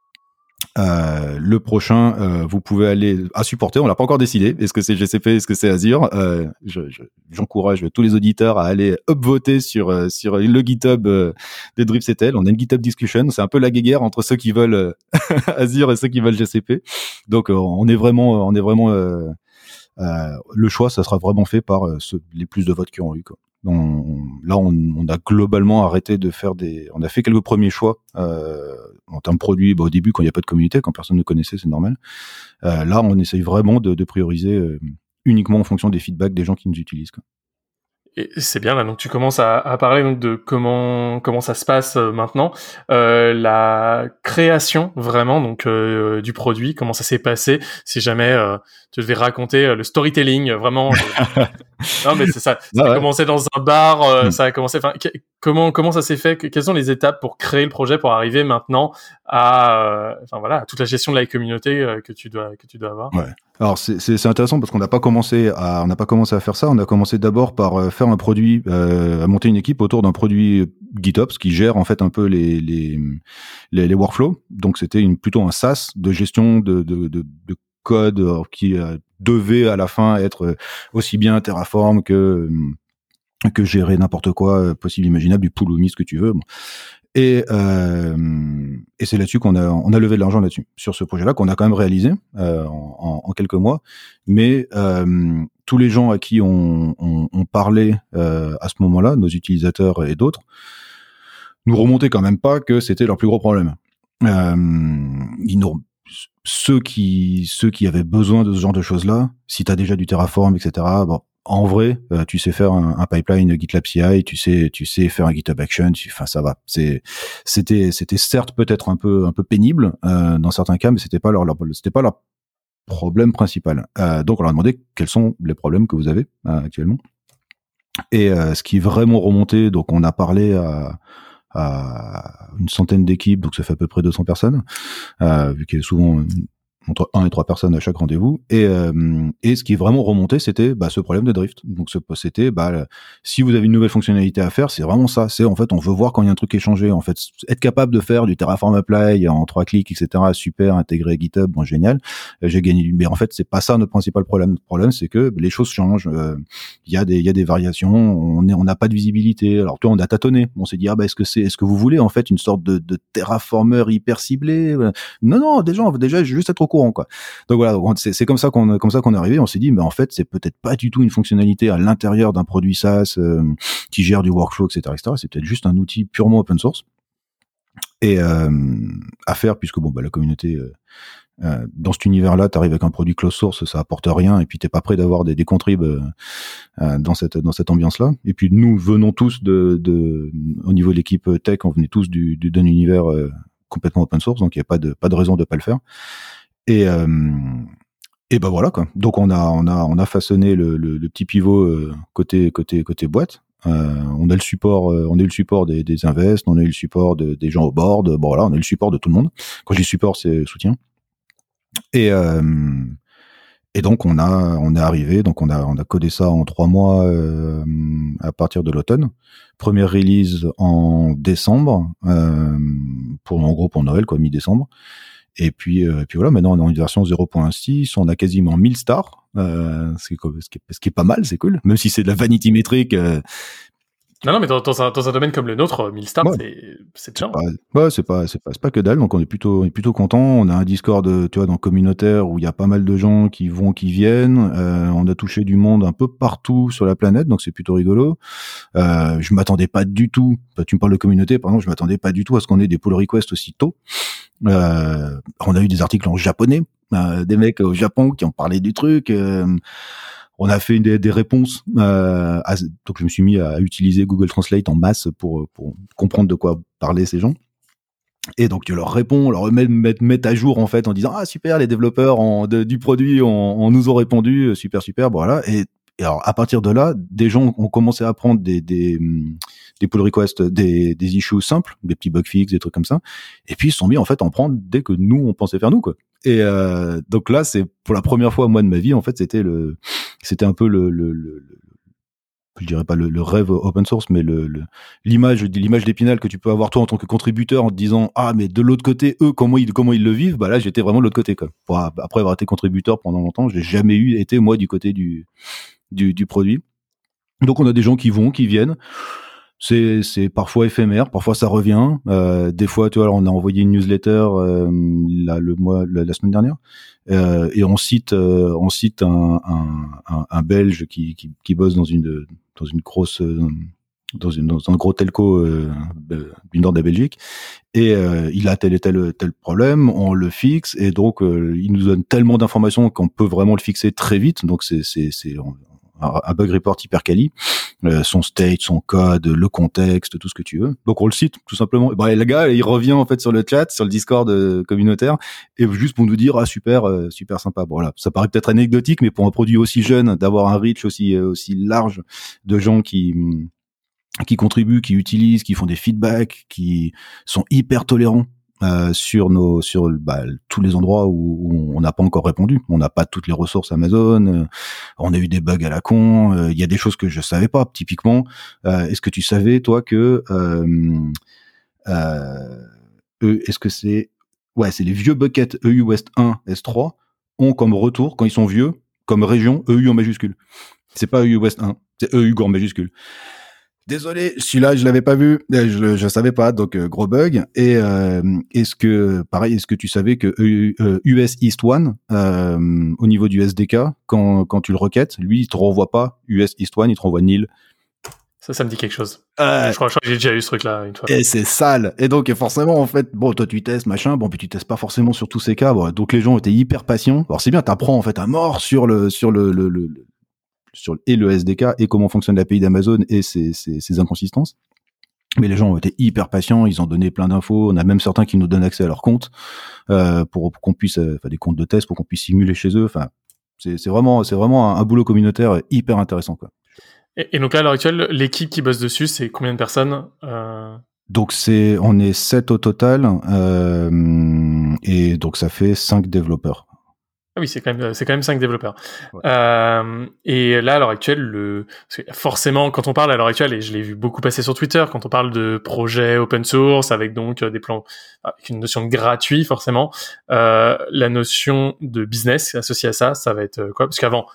Euh, le prochain, euh, vous pouvez aller à supporter. On l'a pas encore décidé. Est-ce que c'est G C P, est-ce que c'est Azure euh, je, je, J'encourage tous les auditeurs à aller upvoter sur euh, sur le GitHub euh, de Dripcetel. On a une GitHub discussion. C'est un peu la guéguerre entre ceux qui veulent euh, Azure et ceux qui veulent G C P. Donc euh, on est vraiment, on est vraiment. Euh, euh, le choix, ça sera vraiment fait par euh, ceux, les plus de votes qui ont eu, quoi. On, là, on, on a globalement arrêté de faire des. On a fait quelques premiers choix euh, en termes de produits. Bah, au début, quand il n'y a pas de communauté, quand personne ne connaissait, c'est normal. Euh, là, on essaye vraiment de, de prioriser euh, uniquement en fonction des feedbacks des gens qui nous utilisent, quoi. Et c'est bien là, donc tu commences à, à parler donc de comment comment ça se passe euh, maintenant, euh, la création vraiment donc euh, du produit, comment ça s'est passé. Si jamais euh, tu devais raconter euh, le storytelling, euh, vraiment. euh, non mais c'est ça. Ça Ah a ouais. commencé dans un bar, euh, Mm. ça a commencé. Enfin, que- comment comment ça s'est fait? que- Quelles sont les étapes pour créer le projet, pour arriver maintenant à, euh, enfin voilà, à toute la gestion de la communauté euh, que tu dois que tu dois avoir. Ouais. Alors c'est, c'est, c'est intéressant parce qu'on n'a pas commencé à on n'a pas commencé à faire ça. On a commencé d'abord par euh, faire un produit, euh, à monter une équipe autour d'un produit GitOps qui gère en fait un peu les les les, les workflows. Donc c'était une plutôt un SaaS de gestion de de de, de code euh, qui euh, devait à la fin être euh, aussi bien Terraform que euh, que gérer n'importe quoi euh, possible imaginable, du Pulumi, ce que tu veux. Bon. Et, euh, et c'est là-dessus qu'on a, on a levé de l'argent là-dessus, sur ce projet-là, qu'on a quand même réalisé euh, en, en quelques mois. Mais euh, tous les gens à qui on, on, on parlait euh, à ce moment-là, nos utilisateurs et d'autres, nous remontaient quand même pas que c'était leur plus gros problème. Euh, ils nous, ceux qui, ceux qui avaient besoin de ce genre de choses-là, si tu as déjà du Terraform, et cetera, bon, en vrai, euh, tu sais faire un, un pipeline GitLab C I, tu sais, tu sais faire un GitHub Action, enfin ça va. C'est, c'était, c'était certes peut-être un peu, un peu pénible euh, dans certains cas, mais c'était pas leur, leur c'était pas leur problème principal. Euh, donc on leur a demandé quels sont les problèmes que vous avez euh, actuellement. Et euh, ce qui est vraiment remonté, donc on a parlé à, à une centaine d'équipes, donc ça fait à peu près deux cents personnes, euh, vu qu'il y a souvent entre un et trois personnes à chaque rendez-vous. Et, euh, et ce qui est vraiment remonté, c'était bah, ce problème de drift. Donc ce, c'était, bah, si vous avez une nouvelle fonctionnalité à faire, c'est vraiment ça. C'est en fait, on veut voir quand il y a un truc qui est changé. En fait, être capable de faire du Terraform Apply en trois clics, et cetera. Super, intégré GitHub, bon génial. Euh, j'ai gagné. Mais en fait, c'est pas ça notre principal problème. Le problème, c'est que les choses changent. Il euh, y a des, il y a des variations. On est, on n'a pas de visibilité. Alors toi, on a tâtonné. On s'est dit ah bah est-ce que c'est, est-ce que vous voulez en fait une sorte de, de Terraformer hyper ciblé? Non non, déjà, on veut déjà juste être au courant, quoi. Donc voilà, c'est, c'est comme ça qu'on, comme ça qu'on est arrivé. On s'est dit, mais en fait, c'est peut-être pas du tout une fonctionnalité à l'intérieur d'un produit SaaS euh, qui gère du workflow, et cetera, et cetera. C'est peut-être juste un outil purement open source et euh, à faire, puisque bon, bah la communauté euh, euh, dans cet univers-là, t'arrives avec un produit closed source, ça apporte rien, et puis t'es pas prêt d'avoir des, des contribs euh, euh, dans cette dans cette ambiance-là. Et puis nous venons tous de, de au niveau de l'équipe tech, on venait tous du, du d'un univers euh, complètement open source, donc il y a pas de pas de raison de pas le faire. Et euh, et ben voilà, quoi. Donc on a on a on a façonné le, le, le petit pivot euh, côté côté côté boîte. Euh, on a le support, euh, on a eu le support des, des invests, on a eu le support de, des gens au board. Bon voilà, on a eu le support de tout le monde. Quand je dis support, c'est soutien. Et euh, et donc on a on est arrivé, donc on a on a codé ça en trois mois euh, à partir de l'automne. Première release en décembre, euh, pour en gros pour Noël, quoi, mi-décembre. Et puis, euh, puis voilà, maintenant on est en une version zéro point six, on a quasiment mille stars, euh, ce, qui est, ce, qui est, ce qui est pas mal, c'est cool. Même si c'est de la vanity métrique, euh, Non, non, mais dans, dans, un, dans un domaine comme le nôtre, mille stars, Ouais. c'est, c'est bien. Pas, ouais, c'est pas, c'est pas, c'est pas que dalle. Donc on est plutôt, on est plutôt content. On a un Discord, tu vois, dans communautaire où il y a pas mal de gens qui vont, qui viennent. Euh, on a touché du monde un peu partout sur la planète, donc c'est plutôt rigolo. Euh, je m'attendais pas du tout. Bah, tu me parles de communauté, par exemple, je m'attendais pas du tout à ce qu'on ait des pull requests aussi tôt. Euh, on a eu des articles en japonais, euh, des mecs au Japon qui ont parlé du truc. Euh, On a fait des, des réponses. Euh, à, donc je me suis mis à utiliser Google Translate en masse pour, pour comprendre de quoi parlaient ces gens. Et donc tu leur réponds, on leur met, met, met à jour en fait en disant ah super, les développeurs en, de, du produit on, on nous ont répondu, super super, voilà. Et, et alors à partir de là, des gens ont commencé à prendre des des, des pull requests, des, des issues simples, des petits bug fixes, des trucs comme ça. Et puis ils se sont mis en fait à en prendre dès que nous on pensait faire nous quoi. Et euh, donc là c'est pour la première fois moi de ma vie en fait c'était le c'était un peu le, le, le, le je dirais pas le, le rêve open source, mais le, le l'image l'image d'Épinal que tu peux avoir toi en tant que contributeur en te disant ah mais de l'autre côté eux comment ils comment ils le vivent, bah là j'étais vraiment de l'autre côté quoi. Pour, après avoir été contributeur pendant longtemps, j'ai jamais eu été moi du côté du du, du produit. Donc on a des gens qui vont, qui viennent. C'est c'est parfois éphémère, parfois ça revient. Euh, des fois, tu vois, on a envoyé une newsletter euh, là, le mois, la, la semaine dernière, euh, et on cite euh, on cite un, un, un, un Belge qui, qui qui bosse dans une dans une grosse dans une dans un gros telco euh, du nord de la Belgique, et euh, il a tel et tel tel problème, on le fixe, et donc euh, il nous donne tellement d'informations qu'on peut vraiment le fixer très vite. Donc c'est c'est c'est un bug report hyper quali, euh, son state, son code, le contexte, tout ce que tu veux. Donc on le cite tout simplement. Et bah, le gars, il revient en fait sur le chat, sur le Discord euh, communautaire, et juste pour nous dire ah super, euh, super sympa. Bon, voilà, ça paraît peut-être anecdotique, mais pour un produit aussi jeune, d'avoir un reach aussi euh, aussi large de gens qui qui contribuent, qui utilisent, qui font des feedbacks, qui sont hyper tolérants. Euh, sur nos sur bah, tous les endroits où, où on n'a pas encore répondu, on n'a pas toutes les ressources Amazon, euh, on a eu des bugs à la con, il euh, y a des choses que je savais pas. Typiquement, euh, est-ce que tu savais toi que euh, euh, eux, est-ce que c'est ouais c'est les vieux buckets E U West un S trois ont comme retour quand ils sont vieux comme région E U en majuscule. C'est pas E U West un, c'est E U en majuscule. Désolé, celui-là je l'avais pas vu, je je savais pas, donc euh, gros bug. Et euh, est-ce que pareil, est-ce que tu savais que euh, euh, U S East un euh, au niveau du S D K, quand quand tu le requêtes, lui il te renvoie pas U S East un, il te renvoie Nil. Ça, ça me dit quelque chose. Euh, je, crois, je crois que j'ai déjà eu ce truc-là une fois. Et c'est sale. Et donc, et forcément, en fait, bon, toi, tu testes, machin, bon, puis tu testes pas forcément sur tous ces cas. Bon, donc les gens étaient hyper patients. Alors c'est bien, t'apprends en fait à mort sur le sur le le, le sur et le S D K et comment fonctionne l'A P I d'Amazon et ses, ses, ses inconsistances. Mais les gens ont été hyper patients, ils ont donné plein d'infos. On a même certains qui nous donnent accès à leurs comptes euh, pour, pour qu'on puisse, euh, enfin des comptes de test pour qu'on puisse simuler chez eux. Enfin, c'est, c'est vraiment, c'est vraiment un, un boulot communautaire hyper intéressant, quoi. Et, et donc là, à l'heure actuelle, l'équipe qui bosse dessus, c'est combien de personnes euh... Donc c'est, on est sept au total, euh, et donc ça fait cinq développeurs. Ah oui, c'est quand même c'est quand même cinq développeurs. Ouais. Euh, et là, à l'heure actuelle, le parce que forcément, quand on parle à l'heure actuelle, et je l'ai vu beaucoup passer sur Twitter, quand on parle de projets open source avec donc des plans, avec une notion de gratuit, forcément, euh, la notion de business associée à ça, ça va être quoi? Parce qu'avant,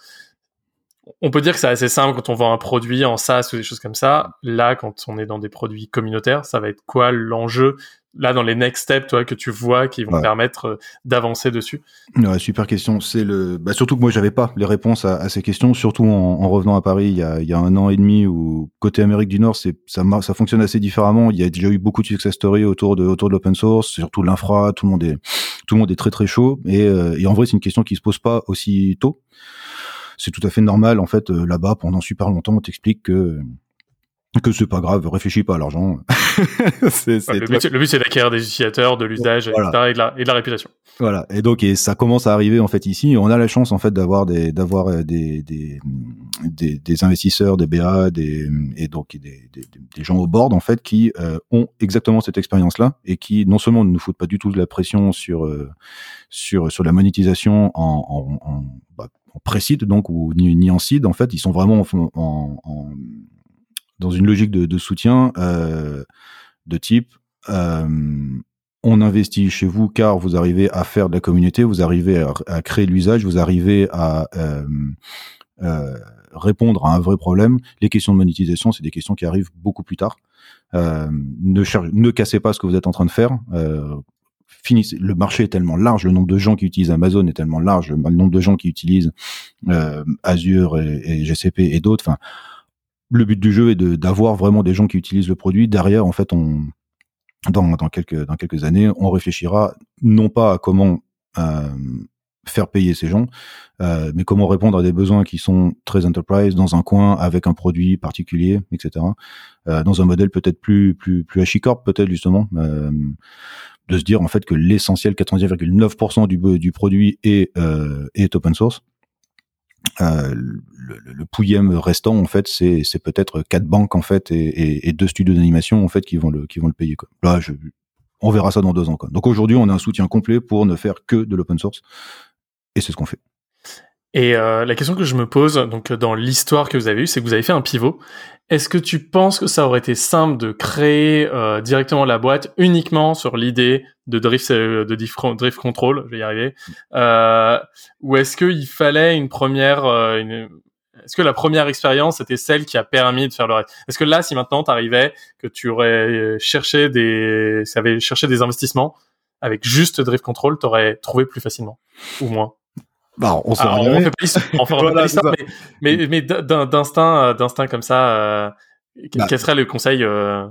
on peut dire que c'est assez simple quand on vend un produit en SaaS ou des choses comme ça. Là, quand on est dans des produits communautaires, ça va être quoi l'enjeu? Là, dans les next steps, toi, que tu vois, qui vont ouais. permettre d'avancer dessus. Ouais, super question. C'est le, bah, surtout que moi, j'avais pas les réponses à, à ces questions, surtout en, en revenant à Paris il y a, il y a un an et demi où, côté Amérique du Nord, c'est, ça, ça fonctionne assez différemment. Il y a déjà eu beaucoup de success stories autour de, autour de l'open source, surtout l'infra. Tout le monde est, tout le monde est très, très chaud. Et, euh, et en vrai, c'est une question qui se pose pas aussi tôt. C'est tout à fait normal. En fait, euh, là-bas, pendant super longtemps, on t'explique que, que c'est pas grave, réfléchis pas à l'argent. c'est, c'est ouais, le, but, le but, c'est d'acquérir des utilisateurs, de l'usage, voilà. et cetera, et de, la, et de la réputation. Voilà. Et donc, et ça commence à arriver, en fait, ici. On a la chance, en fait, d'avoir des, d'avoir des, des, des, des investisseurs, des B A, des, et donc, des, des, des gens au board, en fait, qui, euh, ont exactement cette expérience-là et qui, non seulement ne nous foutent pas du tout de la pression sur, euh, sur, sur la monétisation en, en, en, bah, en pré-seed, donc, ou ni, ni en seed, en fait, ils sont vraiment en, en, en dans une logique de, de soutien euh, de type euh, on investit chez vous car vous arrivez à faire de la communauté, vous arrivez à, à créer de l'usage, vous arrivez à, euh, euh, répondre à un vrai problème. Les questions de monétisation, c'est des questions qui arrivent beaucoup plus tard. Euh, ne, cher- ne cassez pas ce que vous êtes en train de faire. Euh, finissez. Le marché est tellement large, le nombre de gens qui utilisent Amazon est tellement large, le nombre de gens qui utilisent euh, Azure et, et G C P et d'autres. Enfin, le but du jeu est de, d'avoir vraiment des gens qui utilisent le produit. Derrière, en fait, on dans, dans quelques dans quelques années, on réfléchira non pas à comment euh, faire payer ces gens, euh, mais comment répondre à des besoins qui sont très enterprise dans un coin avec un produit particulier, et cetera. Euh, dans un modèle peut-être plus plus plus HashiCorp, peut-être justement, euh, de se dire en fait que l'essentiel, quatre-vingt-dix virgule neuf pour cent du du produit est euh, est open source. Euh, le, le pouillème restant en fait, c'est c'est peut-être quatre banques en fait et, et, et deux studios d'animation en fait qui vont le qui vont le payer quoi. Là, je, on verra ça dans deux ans quoi. Donc aujourd'hui, on a un soutien complet pour ne faire que de l'open source. Et c'est ce qu'on fait. Et euh, la question que je me pose, donc dans l'histoire que vous avez eue, c'est que vous avez fait un pivot. Est-ce que tu penses que ça aurait été simple de créer euh, directement la boîte uniquement sur l'idée de drift, de drift control, je vais y arriver, euh, ou est-ce qu'il fallait une première, euh, une, est-ce que la première expérience était celle qui a permis de faire le reste? Est-ce que là, si maintenant t'arrivais, que tu aurais cherché des, ça avait cherché des investissements avec juste drift control, t'aurais trouvé plus facilement ou moins? Bah, on ah, on fait pas l'histoire, on fait voilà, pas l'histoire, mais, mais, mais d'instinct, d'instinct comme ça, euh, bah, quel serait le conseil euh...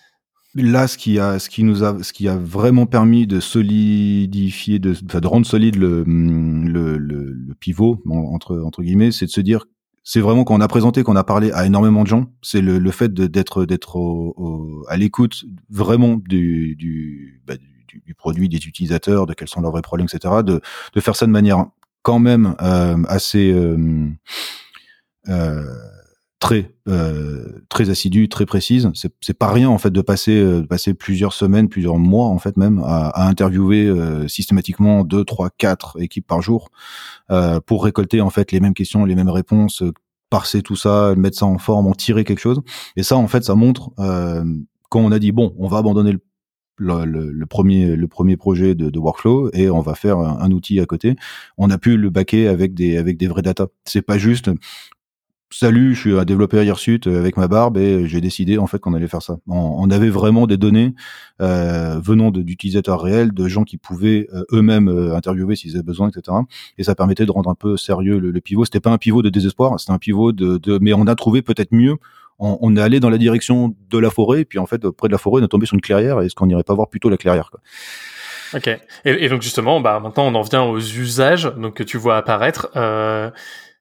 Là, ce qui a, ce qui nous a, ce qui a vraiment permis de solidifier, de, enfin, de rendre solide le, le, le, le pivot entre entre guillemets, c'est de se dire, c'est vraiment quand on a présenté, qu'on a parlé à énormément de gens, c'est le, le fait de, d'être d'être au, au, à l'écoute vraiment du du, bah, du du produit, des utilisateurs, de quels sont leurs vrais problèmes, et cetera. De de faire ça de manière quand même euh, assez euh, euh, très euh, très assidue, très précise. C'est c'est pas rien en fait de passer euh, de passer plusieurs semaines, plusieurs mois en fait même à, à interviewer euh, systématiquement deux, trois, quatre équipes par jour euh, pour récolter en fait les mêmes questions, les mêmes réponses, euh, parser tout ça, mettre ça en forme, en tirer quelque chose. Et ça en fait ça montre euh, quand on a dit bon, on va abandonner le Le, le, le premier le premier projet de, de workflow et on va faire un, un outil à côté. On a pu le backer avec des avec des vrais data. C'est pas juste salut, je suis un développeur Hirsute avec ma barbe et j'ai décidé en fait qu'on allait faire ça. On, on avait vraiment des données euh, venant de, d'utilisateurs réels, de gens qui pouvaient euh, eux-mêmes euh, interviewer s'ils avaient besoin, et cetera. Et ça permettait de rendre un peu sérieux le, le pivot. C'était pas un pivot de désespoir, c'était un pivot de, de mais on a trouvé peut-être mieux. On, on est allé dans la direction de la forêt, et puis en fait, près de la forêt, on est tombé sur une clairière. Est-ce qu'on n'irait pas voir plutôt la clairière, quoi? Ok. Et, et donc justement, bah maintenant, on en vient aux usages, donc que tu vois apparaître. Euh,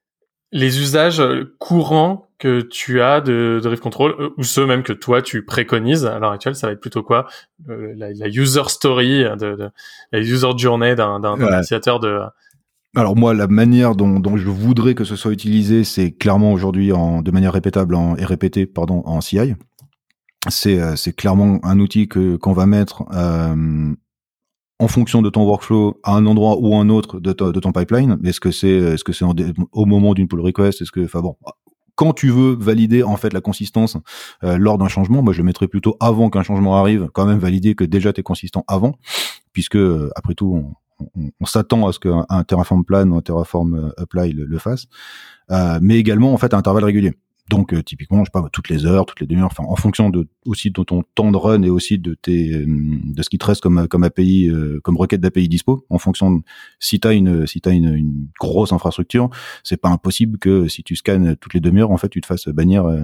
les usages courants que tu as de, de Drift Control, ou ceux même que toi tu préconises à l'heure actuelle, ça va être plutôt quoi? Euh, la, la user story, de, de, la user journey d'un, d'un, d'un ouais. utilisateur de. Alors moi, la manière dont, dont je voudrais que ce soit utilisé, c'est clairement aujourd'hui en, de manière répétable en, et répétée, pardon, en C I. C'est, euh, c'est clairement un outil que qu'on va mettre euh, en fonction de ton workflow à un endroit ou un autre de, to, de ton pipeline. Est-ce que c'est, est-ce que c'est en, au moment d'une pull request? Est-ce que, enfin bon, quand tu veux valider en fait la consistance euh, lors d'un changement, moi je le mettrais plutôt avant qu'un changement arrive. Quand même valider que déjà t'es consistant avant, puisque euh, après tout. On, On, on s'attend à ce qu'un un Terraform Plan ou un Terraform Apply le, le fasse, euh, mais également en fait à intervalles réguliers. Donc euh, typiquement, je sais pas, toutes les heures, toutes les demi-heures, enfin en fonction de aussi de ton temps de run et aussi de tes de ce qui te reste comme comme A P I, euh, comme requête d'A P I dispo. En fonction de si t'as une si t'as une, une grosse infrastructure, c'est pas impossible que si tu scannes toutes les demi-heures, en fait, tu te fasses bannir euh,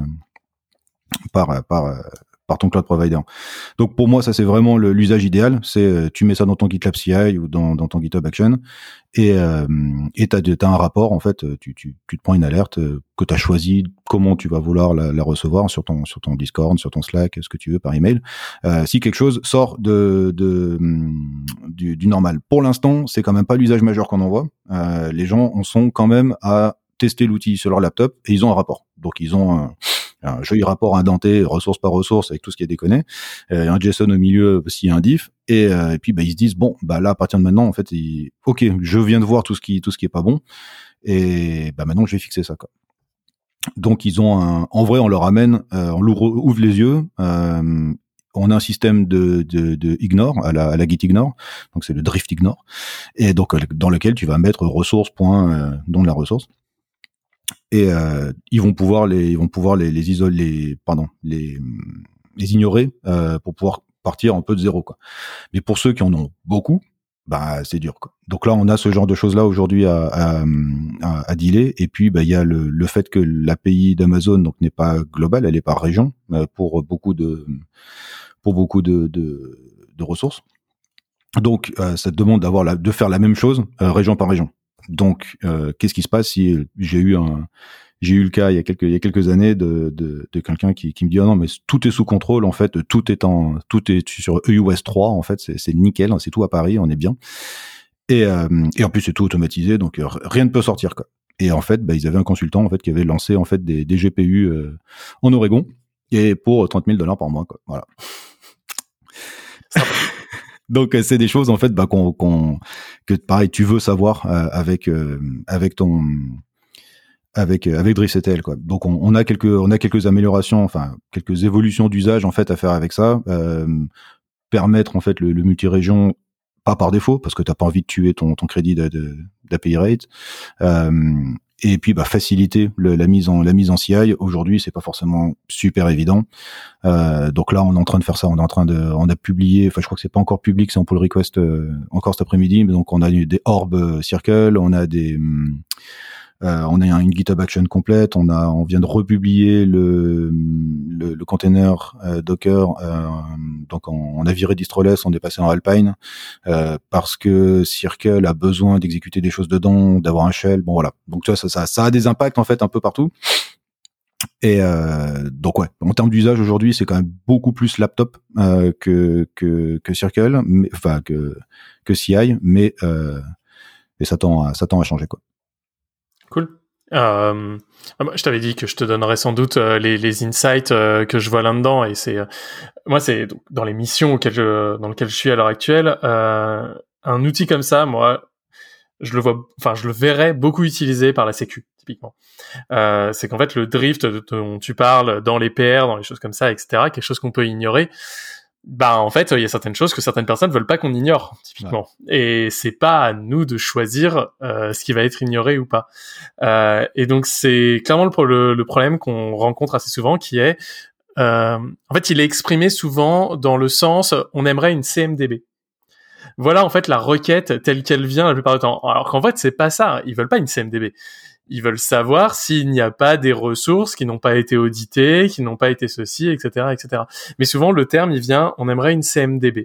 par par euh, par ton cloud provider. Donc pour moi, ça c'est vraiment le, l'usage idéal. C'est euh, tu mets ça dans ton GitLab C I ou dans, dans ton GitHub Action et euh, et t'as, t'as un rapport en fait. Tu tu tu te prends une alerte euh, que t'as choisi comment tu vas vouloir la, la recevoir sur ton sur ton Discord, sur ton Slack, ce que tu veux par email. Euh, si quelque chose sort de de du, du normal. Pour l'instant, c'est quand même pas l'usage majeur qu'on en voit. Euh, les gens en sont quand même à tester l'outil sur leur laptop et ils ont un rapport. Donc ils ont un un joli rapport indenté, ressource par ressource, avec tout ce qui est déconné, euh, un JSON au milieu s'il y a un diff, et, euh, et puis bah ils se disent bon bah là à partir de maintenant en fait, ils, ok je viens de voir tout ce qui tout ce qui est pas bon, et bah maintenant je vais fixer ça quoi. Donc ils ont un, en vrai on leur amène, euh, on leur ouvre les yeux. Euh, on a un système de, de, de ignore à la, à la git ignore, donc c'est le drift ignore, et donc dans lequel tu vas mettre ressource point euh, nom de la ressource. et euh, ils vont pouvoir les, ils vont pouvoir les, les isoler, les, pardon, les, les ignorer euh, pour pouvoir partir un peu de zéro, quoi. Mais pour ceux qui en ont beaucoup, bah c'est dur, quoi. Donc là, on a ce genre de choses là aujourd'hui à, à, à, à dealer. Et puis, bah il y a le, le fait que l'A P I d'Amazon donc n'est pas globale, elle est par région euh, pour beaucoup de pour beaucoup de de, de ressources. Donc, euh, ça te demande d'avoir la, de faire la même chose euh, région par région. Donc, euh, qu'est-ce qui se passe si j'ai eu un J'ai eu le cas il y a quelques il y a quelques années de de, de quelqu'un qui qui me dit ah non mais tout est sous contrôle en fait, tout est en tout est sur E U S trois en fait, c'est c'est nickel, c'est tout à Paris, on est bien. Et euh, et en plus c'est tout automatisé donc euh, rien ne peut sortir, quoi. Et en fait bah ils avaient un consultant en fait qui avait lancé en fait des des G P U euh, en Oregon et pour trente mille dollars par mois, quoi. Voilà. Donc c'est des choses en fait bah qu'on qu'on que pareil tu veux savoir euh, avec euh, avec ton avec avec DriftCTL, quoi. Donc on, on a quelques on a quelques améliorations, enfin quelques évolutions d'usage en fait à faire avec ça, euh, permettre en fait le, le multi-région pas par défaut parce que t'as pas envie de tuer ton ton crédit de, de, d'A P I rate, euh, et puis bah faciliter le, la mise en la mise en C I. Aujourd'hui c'est pas forcément super évident, euh, donc là on est en train de faire ça, on est en train de on a publié, enfin je crois que c'est pas encore public, c'est en pull request euh, encore cet après-midi, mais donc on a des Orb Circle, on a des Euh, on a une GitHub Action complète, on a, on vient de republier le le, le container euh, Docker, euh, donc on, on a viré Distroless, on est passé en Alpine euh, parce que Circle a besoin d'exécuter des choses dedans, d'avoir un shell, bon voilà. Donc tu vois, ça, ça, ça a des impacts en fait un peu partout. Et euh, donc ouais, en termes d'usage aujourd'hui, c'est quand même beaucoup plus laptop euh, que que que Circle, mais, enfin que que C I, mais euh, et ça tend à, ça tend à changer, quoi. Cool. Euh, je t'avais dit que je te donnerais sans doute euh, les, les insights euh, que je vois là-dedans, et c'est euh, moi c'est donc, dans les missions auxquelles je, dans lesquelles je suis à l'heure actuelle, euh, un outil comme ça, moi je le vois, enfin je le verrais beaucoup utilisé par la Sécu typiquement. Euh, c'est qu'en fait le drift dont tu parles dans les P R, dans les choses comme ça, et cetera, quelque chose qu'on peut ignorer. Bah en fait il y a certaines choses que certaines personnes veulent pas qu'on ignore typiquement, ouais. Et c'est pas à nous de choisir euh, ce qui va être ignoré ou pas, euh, et donc c'est clairement le, le, le problème qu'on rencontre assez souvent, qui est euh, en fait il est exprimé souvent dans le sens on aimerait une C M D B. Voilà en fait la requête telle qu'elle vient la plupart du temps, alors qu'en fait c'est pas ça, ils veulent pas une C M D B. Ils veulent savoir s'il n'y a pas des ressources qui n'ont pas été auditées, qui n'ont pas été ceci, et cetera, et cetera. Mais souvent, le terme, il vient, on aimerait une C M D B.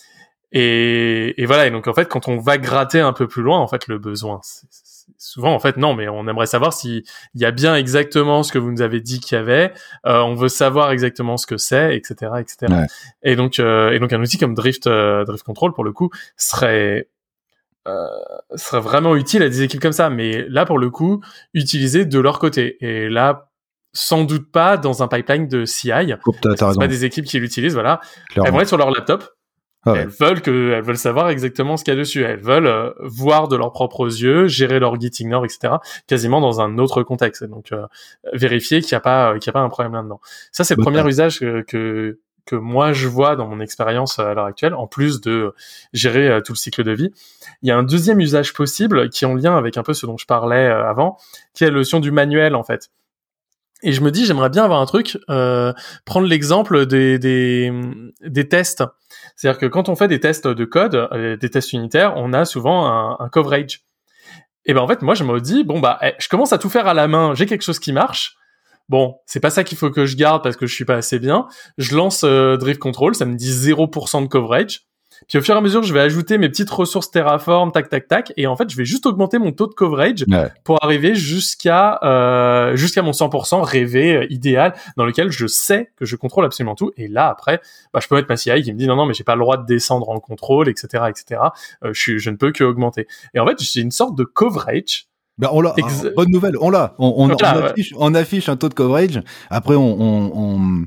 Et, et voilà. Et donc, en fait, quand on va gratter un peu plus loin, en fait, le besoin, c'est, c'est souvent, en fait, non, mais on aimerait savoir s'il y a bien exactement ce que vous nous avez dit qu'il y avait. Euh, on veut savoir exactement ce que c'est, et cetera, et cetera. Ouais. Et donc, euh, et donc, un outil comme Drift, euh, Drift Control, pour le coup, serait Euh, serait vraiment utile à des équipes comme ça, mais là pour le coup utilisé de leur côté, et là sans doute pas dans un pipeline de C I. Oh, t'as, t'as c'est pas des équipes qui l'utilisent, voilà. Clairement. Elles vont être sur leur laptop, ah ouais. elles veulent que elles veulent savoir exactement ce qu'il y a dessus, elles veulent euh, voir de leurs propres yeux, gérer leur Git ignore, et cetera, quasiment dans un autre contexte, donc euh, vérifier qu'il y a pas qu'il y a pas un problème là-dedans. Ça c'est le bah, premier ouais. usage que, que que moi je vois dans mon expérience à l'heure actuelle, en plus de gérer euh, tout le cycle de vie. Il y a un deuxième usage possible qui est en lien avec un peu ce dont je parlais euh, avant, qui est la notion du manuel en fait. Et je me dis, j'aimerais bien avoir un truc, euh, prendre l'exemple des, des, des tests. C'est-à-dire que quand on fait des tests de code, euh, des tests unitaires, on a souvent un, un coverage. Et ben en fait, moi je me dis, bon bah, je commence à tout faire à la main, j'ai quelque chose qui marche. Bon, c'est pas ça qu'il faut que je garde parce que je suis pas assez bien. Je lance euh, Drift Control, ça me dit zéro pour cent de coverage. Puis au fur et à mesure, je vais ajouter mes petites ressources Terraform, tac, tac, tac. Et en fait, je vais juste augmenter mon taux de coverage ouais. pour arriver jusqu'à euh, jusqu'à mon cent pour cent rêvé, euh, idéal, dans lequel je sais que je contrôle absolument tout. Et là, après, bah, je peux mettre ma C I qui me dit non, non, mais j'ai pas le droit de descendre en contrôle, et cetera, et cetera. Euh, je, suis, je ne peux que augmenter. Et en fait, j'ai une sorte de coverage. Ben on l'a. Ex- ah, bonne nouvelle, on l'a. On, on, voilà, on, affiche, ouais. on affiche un taux de coverage. Après, on, on, on,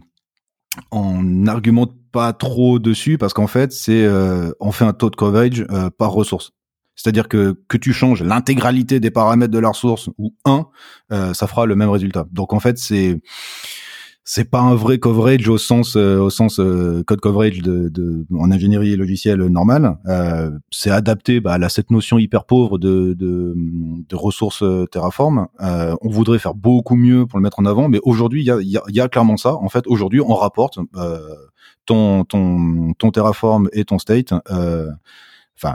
on n'argumente pas trop dessus parce qu'en fait, c'est euh, on fait un taux de coverage euh, par ressource. C'est-à-dire que que tu changes l'intégralité des paramètres de la ressource ou un, euh, ça fera le même résultat. Donc en fait, c'est c'est pas un vrai coverage au sens euh, au sens euh, code coverage de, de en ingénierie logicielle normale. Euh, c'est adapté bah, à cette notion hyper pauvre de de, de ressources Terraform. Euh, on voudrait faire beaucoup mieux pour le mettre en avant, mais aujourd'hui il y a il y a, y a clairement ça. En fait, aujourd'hui on rapporte euh, ton ton ton Terraform et ton state. Euh, enfin.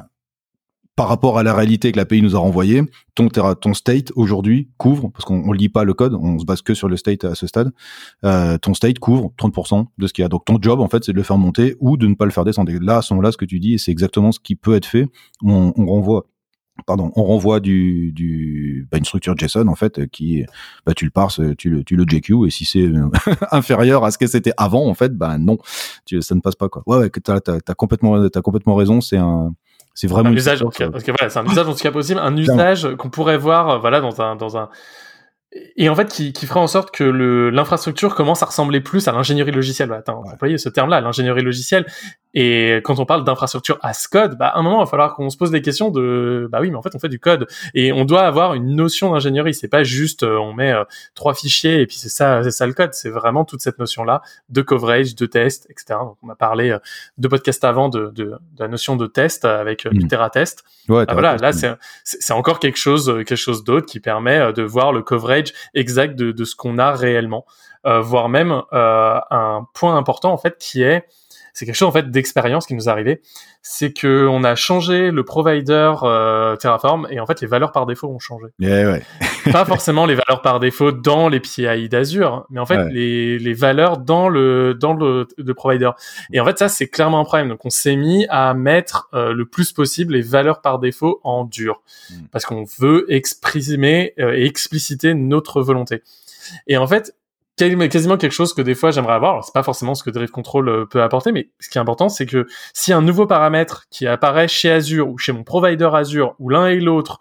Par rapport à la réalité que l'A P I nous a renvoyée, ton, terra, ton state aujourd'hui couvre, parce qu'on ne lit pas le code, on se base que sur le state à ce stade, euh, ton state couvre trente pour cent de ce qu'il y a. Donc ton job, en fait, c'est de le faire monter ou de ne pas le faire descendre. Et là, à ce moment-là, ce que tu dis, et c'est exactement ce qui peut être fait, on, on renvoie pardon, on renvoie du, du, bah, une structure JSON, en fait, qui, bah, tu le parses, tu le, tu le J Q, et si c'est inférieur à ce que c'était avant, en fait, bah, non, tu, ça ne passe pas, quoi. Ouais, ouais, t'as, t'as, t'as complètement, t'as complètement raison, c'est un, c'est vraiment un usage, en tout cas, parce que voilà, c'est un usage en tout cas possible, un usage qu'on pourrait voir, voilà, dans un, dans un, et en fait, qui, qui ferait en sorte que le, l'infrastructure commence à ressembler plus à l'ingénierie logicielle. Bah, attends, on va employer ce terme-là, l'ingénierie logicielle. Et quand on parle d'infrastructure as code, bah, à un moment, il va falloir qu'on se pose des questions de, bah oui, mais en fait, on fait du code. Et on doit avoir une notion d'ingénierie. C'est pas juste, euh, on met euh, trois fichiers et puis c'est ça, c'est ça le code. C'est vraiment toute cette notion-là de coverage, de test, et cetera. Donc, on a parlé euh, de podcasts avant de, de, de la notion de test avec euh, mmh. du TerraTest. Ouais, bah, voilà, là, c'est, c'est, c'est encore quelque chose, quelque chose d'autre qui permet euh, de voir le coverage exact de, de ce qu'on a réellement, euh, voire même euh, un point important en fait qui est, c'est quelque chose en fait d'expérience qui nous est arrivé, c'est que on a changé le provider euh, Terraform et en fait les valeurs par défaut ont changé. Yeah, ouais. Pas forcément les valeurs par défaut dans les P I d'Azure, mais en fait ouais. les les valeurs dans le dans le, le provider. Et en fait ça c'est clairement un problème. Donc on s'est mis à mettre euh, le plus possible les valeurs par défaut en dur mm. parce qu'on veut exprimer euh, et expliciter notre volonté. Et en fait quasiment quelque chose que des fois j'aimerais avoir. Alors, c'est pas forcément ce que Drift Control peut apporter, mais ce qui est important, c'est que si un nouveau paramètre qui apparaît chez Azure ou chez mon provider Azure ou l'un et l'autre,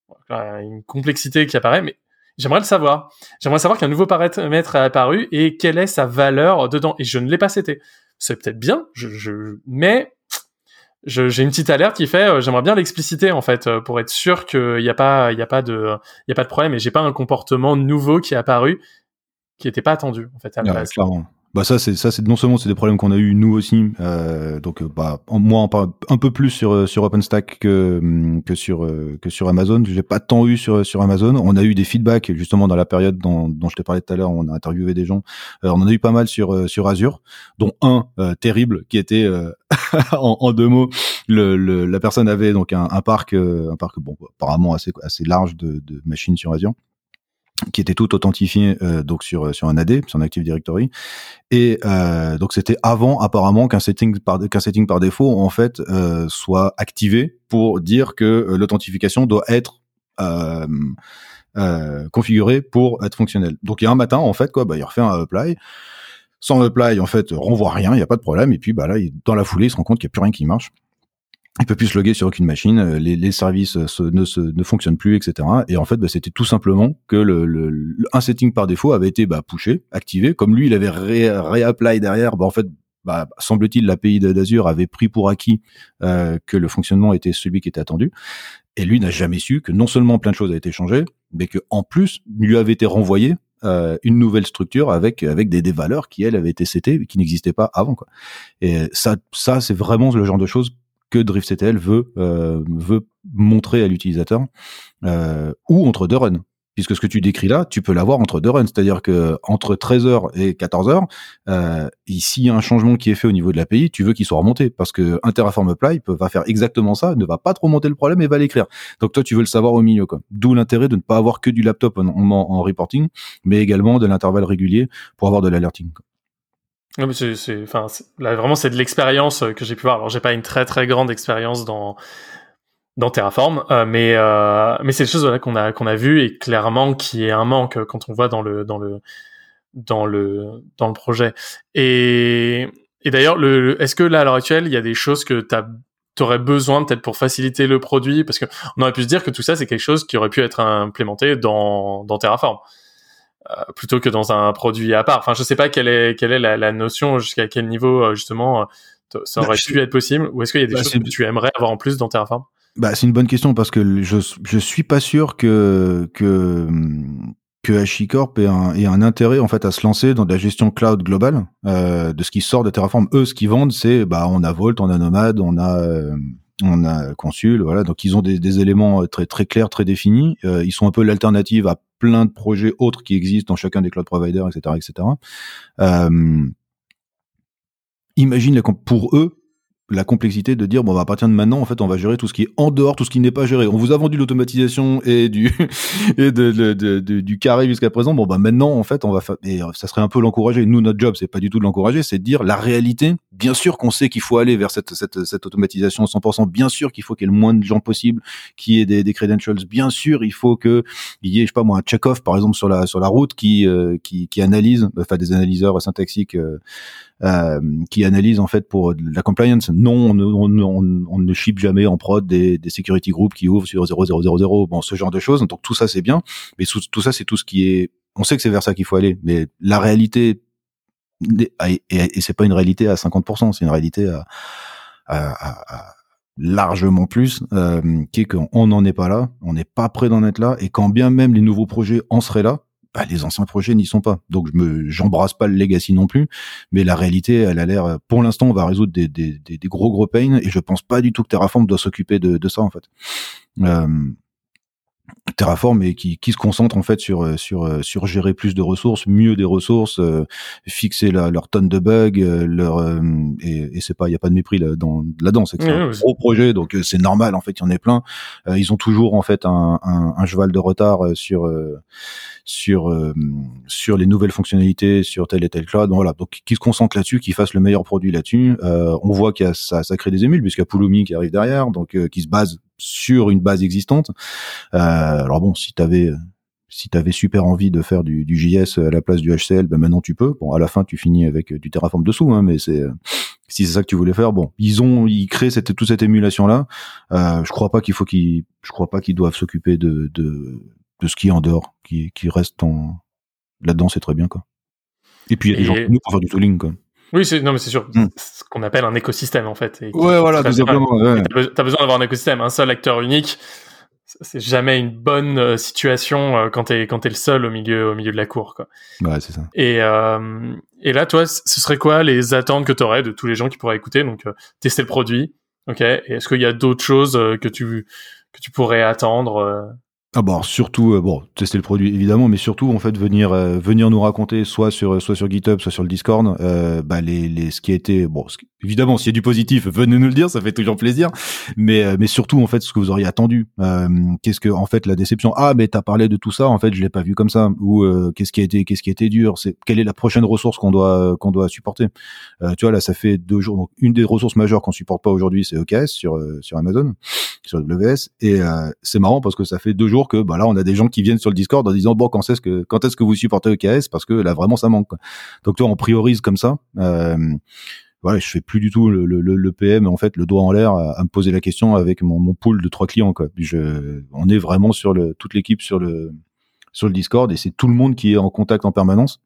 une complexité qui apparaît, mais j'aimerais le savoir. J'aimerais savoir qu'un nouveau paramètre est apparu et quelle est sa valeur dedans. Et je ne l'ai pas seté. C'est peut-être bien, je, je, mais je, j'ai une petite alerte qui fait, euh, j'aimerais bien l'expliciter en fait, euh, pour être sûr qu'il n'y a pas, il y a pas de, il y a pas de problème et j'ai pas un comportement nouveau qui est apparu qui n'était pas attendu en fait à la ouais, base. Clairement. Bah ça c'est ça c'est non seulement c'est des problèmes qu'on a eu nous aussi, euh, donc bah moi on parle un peu plus sur sur OpenStack que que sur que sur Amazon. J'ai pas tant eu sur sur Amazon. On a eu des feedbacks justement dans la période dont, dont je t'ai parlé tout à l'heure. On a interviewé des gens. Euh, on en a eu pas mal sur sur Azure, dont un euh, terrible qui était euh, en, en deux mots. Le, le la personne avait donc un, un parc euh, un parc bon apparemment assez assez large de, de machines sur Azure, qui était tout authentifié euh, donc sur sur un A D, sur un Active Directory, et euh, donc c'était avant apparemment qu'un setting par qu'un setting par défaut en fait euh, soit activé pour dire que euh, l'authentification doit être euh, euh, configurée pour être fonctionnelle. Donc il y a un matin en fait quoi, bah il refait un apply. Sans apply en fait renvoie rien, il y a pas de problème, et puis bah là il, dans la foulée il se rend compte qu'il y a plus rien qui marche. Il peut plus se loguer sur aucune machine, les, les services se, ne, se, ne fonctionnent plus, et cetera. Et en fait, bah, c'était tout simplement que le, le, le un setting par défaut avait été bah, pushé, activé. Comme lui, il avait ré, réapply derrière, bah, en fait, bah, semble-t-il, l'A P I d'Azure avait pris pour acquis euh, que le fonctionnement était celui qui était attendu. Et lui n'a jamais su que non seulement plein de choses avaient été changées, mais que en plus, lui avait été renvoyé euh, une nouvelle structure avec avec des, des valeurs qui, elles, avaient été setées et qui n'existaient pas avant, quoi. Et ça, ça, c'est vraiment le genre de choses que DriftCTL veut euh, veut montrer à l'utilisateur, euh, ou entre deux runs, puisque ce que tu décris là, tu peux l'avoir entre deux runs, c'est-à-dire que entre treize heures et quatorze heures, euh, s'il y a un changement qui est fait au niveau de l'A P I, tu veux qu'il soit remonté, parce que un Terraform Apply peut, va faire exactement ça, ne va pas trop monter le problème et va l'écrire. Donc toi, tu veux le savoir au milieu, quoi. D'où l'intérêt de ne pas avoir que du laptop en, en, en reporting, mais également de l'intervalle régulier pour avoir de l'alerting, quoi. Non, mais c'est, c'est, enfin, c'est, là, vraiment, c'est de l'expérience que j'ai pu voir. Alors, j'ai pas une très, très grande expérience dans, dans Terraform, euh, mais, euh, mais c'est des choses, voilà, qu'on a, qu'on a vues et clairement qui est un manque quand on voit dans le, dans le, dans le, dans le projet. Et, et d'ailleurs, le, le, est-ce que là, à l'heure actuelle, il y a des choses que t'as, t'aurais besoin peut-être pour faciliter le produit? Parce que on aurait pu se dire que tout ça, c'est quelque chose qui aurait pu être implémenté dans, dans Terraform. Euh, plutôt que dans un produit à part. Enfin, je sais pas quelle est quelle est la, la notion, jusqu'à quel niveau justement euh, ça aurait bah, pu je... être possible, ou est-ce qu'il y a des bah, choses que tu aimerais avoir en plus dans Terraform? Bah, c'est une bonne question parce que je je suis pas sûr que que que HashiCorp ait un, ait un intérêt en fait à se lancer dans de la gestion cloud globale euh, de ce qui sort de Terraform. Eux, ce qu'ils vendent, c'est bah on a Vault, on a Nomad, on a euh, on a Consul, voilà. Donc ils ont des, des éléments très très clairs, très définis. Euh, ils sont un peu l'alternative à plein de projets autres qui existent dans chacun des cloud providers, et cetera, et cetera. Euh, imagine pour eux la complexité de dire bon bah, à partir de maintenant en fait on va gérer tout ce qui est en dehors, tout ce qui n'est pas géré. On vous a vendu l'automatisation et du et de, de, de, de du carré jusqu'à présent. Bon bah maintenant en fait on va fa- et ça serait un peu l'encourager. Nous notre job c'est pas du tout de l'encourager, c'est de dire la réalité. Bien sûr qu'on sait qu'il faut aller vers cette cette cette automatisation cent pour cent. Bien sûr qu'il faut qu'il y ait le moins de gens possible, qu'il y ait des, des credentials. Bien sûr il faut que il y ait je sais pas moi un check-off par exemple sur la sur la route qui euh, qui qui analyse enfin des analyseurs syntaxiques euh, Euh, qui analyse en fait pour la compliance. Non, on ne, on, on, on ne ship jamais en prod des, des security groups qui ouvrent sur zéro zéro zéro zéro. Bon, ce genre de choses. Donc tout ça c'est bien, mais tout, tout ça c'est tout ce qui est. On sait que c'est vers ça qu'il faut aller, mais la réalité et, et, et c'est pas une réalité à cinquante pour cent, c'est une réalité à, à, à, à largement plus, euh, qui est qu'on n'en est pas là, on n'est pas prêt d'en être là, et quand bien même les nouveaux projets en seraient là. Bah, les anciens projets n'y sont pas. Donc, je me, j'embrasse pas le legacy non plus. Mais la réalité, elle a l'air, pour l'instant, on va résoudre des, des, des, des gros, gros pains. Et je pense pas du tout que Terraform doit s'occuper de, de ça, en fait. Euh, Terraform et qui, qui se concentre en fait sur sur sur gérer plus de ressources, mieux des ressources, euh, fixer la, leur tonne de bugs, euh, leur euh, et, et c'est pas il y a pas de mépris là dans là-dedans, c'est que c'est oui, un oui. gros projet donc euh, c'est normal en fait, il y en a plein. Euh, ils ont toujours en fait un un, un cheval de retard sur euh, sur euh, sur les nouvelles fonctionnalités sur tel et tel cloud. Voilà, donc qui se concentre là-dessus, qui fasse le meilleur produit là-dessus. Euh, on voit qu'il y a ça ça crée des émules puisqu'il y a Pulumi qui arrive derrière, donc euh, qui se base sur une base existante. Euh, alors bon, si t'avais si t'avais super envie de faire du, du J S à la place du H C L, ben maintenant tu peux. Bon, à la fin tu finis avec du Terraform dessous, hein, mais c'est si c'est ça que tu voulais faire. Bon, ils ont ils créent cette toute cette émulation là. Euh, je crois pas qu'il faut qu'ils je crois pas qu'ils doivent s'occuper de de de ce qui est en dehors, qui qui reste en là-dedans, c'est très bien quoi. Et puis il y a des Et... gens qui nous pour faire du tooling quoi. Oui, c'est, non, mais c'est sûr, mm. ce qu'on appelle un écosystème, en fait. Et ouais, voilà, tout simplement. Ouais. T'as, t'as besoin d'avoir un écosystème, un seul acteur unique. C'est jamais une bonne euh, situation euh, quand t'es, quand t'es le seul au milieu, au milieu de la cour, quoi. Ouais, c'est ça. Et, euh, et là, toi, ce serait quoi les attentes que t'aurais de tous les gens qui pourraient écouter? Donc, euh, tester le produit. OK. Et est-ce qu'il y a d'autres choses euh, que tu, que tu pourrais attendre, euh... Ah bon, surtout euh, bon, tester le produit évidemment, mais surtout en fait venir euh, venir nous raconter soit sur soit sur GitHub, soit sur le Discord, euh, bah les les ce qui a été bon, ce, évidemment s'il y a du positif, venez nous le dire, ça fait toujours plaisir, mais euh, mais surtout en fait ce que vous auriez attendu, euh, qu'est-ce que en fait la déception, ah mais t'as parlé de tout ça, en fait je l'ai pas vu comme ça, ou euh, qu'est-ce qui a été qu'est-ce qui a été dur, c'est quelle est la prochaine ressource qu'on doit qu'on doit supporter, euh, tu vois là ça fait deux jours, donc une des ressources majeures qu'on supporte pas aujourd'hui c'est E K S sur euh, sur Amazon, sur A W S, et euh, c'est marrant parce que ça fait deux jours que bah là on a des gens qui viennent sur le Discord en disant bon quand est-ce que quand est-ce que vous supportez E K S parce que là vraiment ça manque quoi. Donc toi on priorise comme ça. Euh, voilà, je fais plus du tout le, le, le P M en fait le doigt en l'air à, à me poser la question avec mon, mon pool de trois clients quoi. Je, on est vraiment sur le toute l'équipe sur le sur le Discord et c'est tout le monde qui est en contact en permanence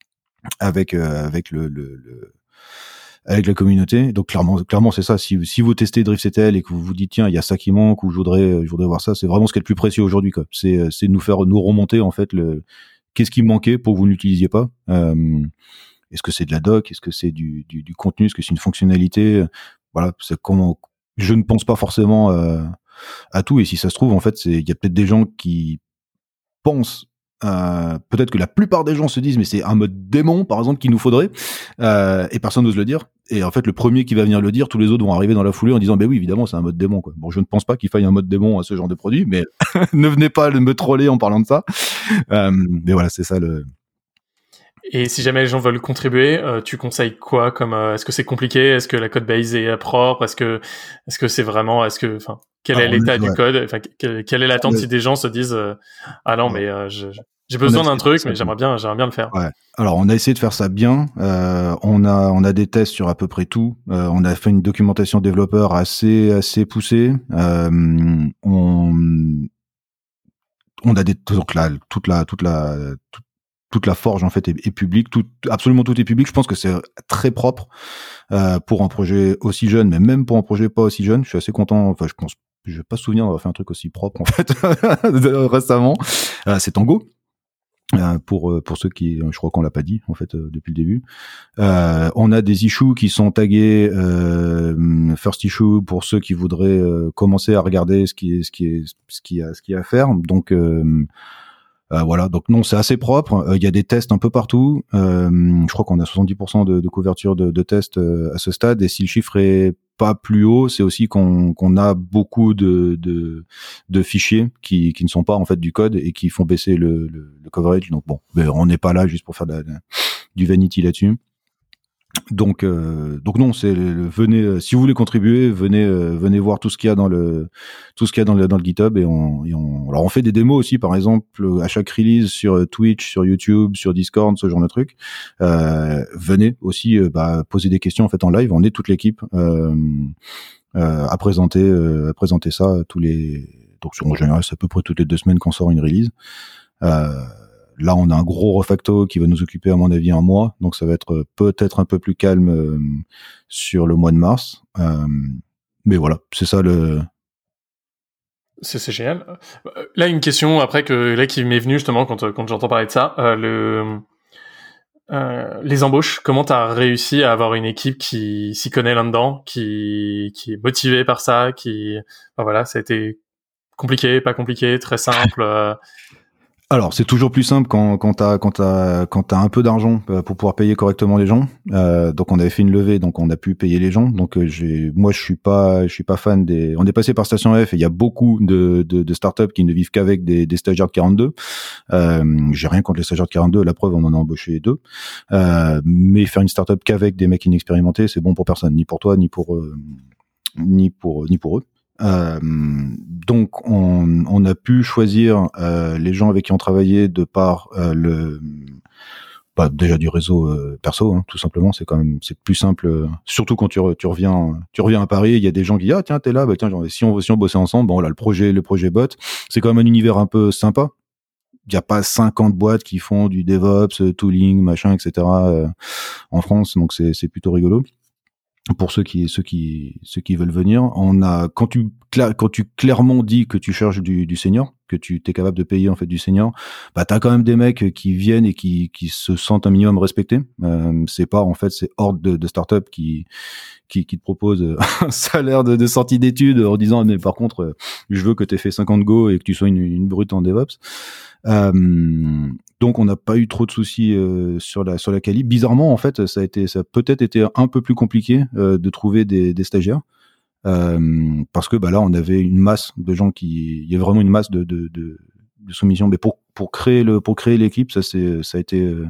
avec euh, avec le, le, le avec la communauté. Donc clairement, clairement c'est ça. Si, si vous testez DriftCTL et que vous vous dites tiens il y a ça qui manque ou je voudrais, je voudrais voir ça, c'est vraiment ce qui est le plus précieux aujourd'hui quoi. C'est, c'est nous faire nous remonter en fait le qu'est-ce qui manquait pour que vous n'utilisiez pas. Euh, est-ce que c'est de la doc, est-ce que c'est du, du, du contenu, est-ce que c'est une fonctionnalité. Voilà, c'est comment. Je ne pense pas forcément euh, à tout et si ça se trouve en fait c'est il y a peut-être des gens qui pensent. Euh, peut-être que la plupart des gens se disent mais c'est un mode démon par exemple qu'il nous faudrait euh, et personne n'ose le dire et en fait le premier qui va venir le dire tous les autres vont arriver dans la foulée en disant ben oui évidemment c'est un mode démon quoi. Bon je ne pense pas qu'il faille un mode démon à ce genre de produit mais ne venez pas me troller en parlant de ça euh, mais voilà c'est ça le. Et si jamais les gens veulent contribuer, euh, tu conseilles quoi comme euh, est-ce que c'est compliqué, est-ce que la code base est propre, est-ce que est-ce que c'est vraiment est-ce que enfin quel ah, est l'état est, du ouais. code, enfin quelle, quelle est l'attente ouais. si des gens se disent euh, ah non ouais. mais euh, je, j'ai besoin d'un truc mais j'aimerais bien j'aimerais bien le faire. Ouais. Alors on a essayé de faire ça bien, euh, on a on a des tests sur à peu près tout, euh, on a fait une documentation développeur assez assez poussée, euh, on on a des donc là toute la toute la toute, toute la forge en fait est, est publique, tout absolument tout est public. Je pense que c'est très propre euh, pour un projet aussi jeune, mais même pour un projet pas aussi jeune. Je suis assez content. Enfin, je pense, je vais pas me souvenir d'avoir fait un truc aussi propre en fait récemment. Euh, c'est Tango. Euh, pour pour ceux qui, je crois qu'on l'a pas dit en fait euh, depuis le début. Euh, on a des issues qui sont tagués euh, first issue pour ceux qui voudraient euh, commencer à regarder ce qui est ce qui est ce qui a ce qu'il y a à faire. Donc euh, euh, voilà, donc non, c'est assez propre. Il euh, y a des tests un peu partout. Euh, je crois qu'on a soixante-dix pour cent de, de couverture de, de tests euh, à ce stade. Et si le chiffre est pas plus haut, c'est aussi qu'on, qu'on a beaucoup de, de, de fichiers qui, qui ne sont pas en fait du code et qui font baisser le, le, le coverage. Donc bon, on n'est pas là juste pour faire de la, de, du vanity là-dessus. Donc, euh, donc non, c'est le, venez euh, si vous voulez contribuer, venez euh, venez voir tout ce qu'il y a dans le tout ce qu'il y a dans le dans le GitHub et on, et on alors on fait des démos aussi, par exemple à chaque release sur Twitch, sur YouTube, sur Discord, ce genre de trucs. Euh, venez aussi euh, bah, poser des questions en fait en live. On est toute l'équipe euh, euh, à présenter euh, à présenter ça tous les donc en général c'est à peu près toutes les deux semaines qu'on sort une release. Euh, Là, on a un gros refacto qui va nous occuper, à mon avis, un mois. Donc, ça va être peut-être un peu plus calme euh, sur le mois de mars. Euh, mais voilà, c'est ça le... C'est, c'est génial. Là, une question, après, que là, qui m'est venue, justement, quand, quand j'entends parler de ça. Euh, le, euh, les embauches, comment tu as réussi à avoir une équipe qui s'y connaît là-dedans, qui, qui est motivée par ça, qui... Enfin, voilà, ça a été compliqué, pas compliqué, très simple euh... Alors, c'est toujours plus simple quand quand t'as quand t'as quand t'as un peu d'argent pour pouvoir payer correctement les gens. Euh, donc, on avait fait une levée, donc on a pu payer les gens. Donc, j'ai, moi, je suis pas, je suis pas fan des. On est passé par Station F et il y a beaucoup de de, de startups qui ne vivent qu'avec des, des stagiaires de quarante-deux. Euh, j'ai rien contre les stagiaires de quarante-deux. La preuve, on en a embauché deux. Euh, mais faire une startup qu'avec des mecs inexpérimentés, c'est bon pour personne, ni pour toi, ni pour euh, ni pour ni pour eux. Euh, donc on, on a pu choisir euh, les gens avec qui on travaillait de par euh, le bah, déjà du réseau euh, perso, hein, tout simplement. C'est quand même c'est plus simple, euh, surtout quand tu, re, tu reviens tu reviens à Paris. Il y a des gens qui disent ah tiens t'es là, bah tiens genre, si on si on bossait ensemble, bon là le projet le projet bot, c'est quand même un univers un peu sympa. Il y a pas cinquante boîtes qui font du DevOps, tooling, machin, et cetera euh, en France, donc c'est c'est plutôt rigolo. Pour ceux qui ceux qui ceux qui veulent venir, on a quand tu quand tu clairement dis que tu cherches du, du senior, que tu t'es capable de payer en fait du senior, bah t'as quand même des mecs qui viennent et qui qui se sentent un minimum respectés. Euh, c'est pas en fait ces hordes de, de start-up qui qui qui te proposent un salaire de, de sortie d'études en disant mais par contre je veux que t'aies fait cinquante go et que tu sois une, une brute en DevOps. Euh, donc on n'a pas eu trop de soucis euh, sur la sur la quali. Bizarrement en fait ça a été ça a peut-être été un peu plus compliqué euh, de trouver des, des stagiaires euh, parce que bah là on avait une masse de gens qui il y a vraiment une masse de de de, de soumissions. Mais pour pour créer le pour créer l'équipe ça c'est ça a été euh,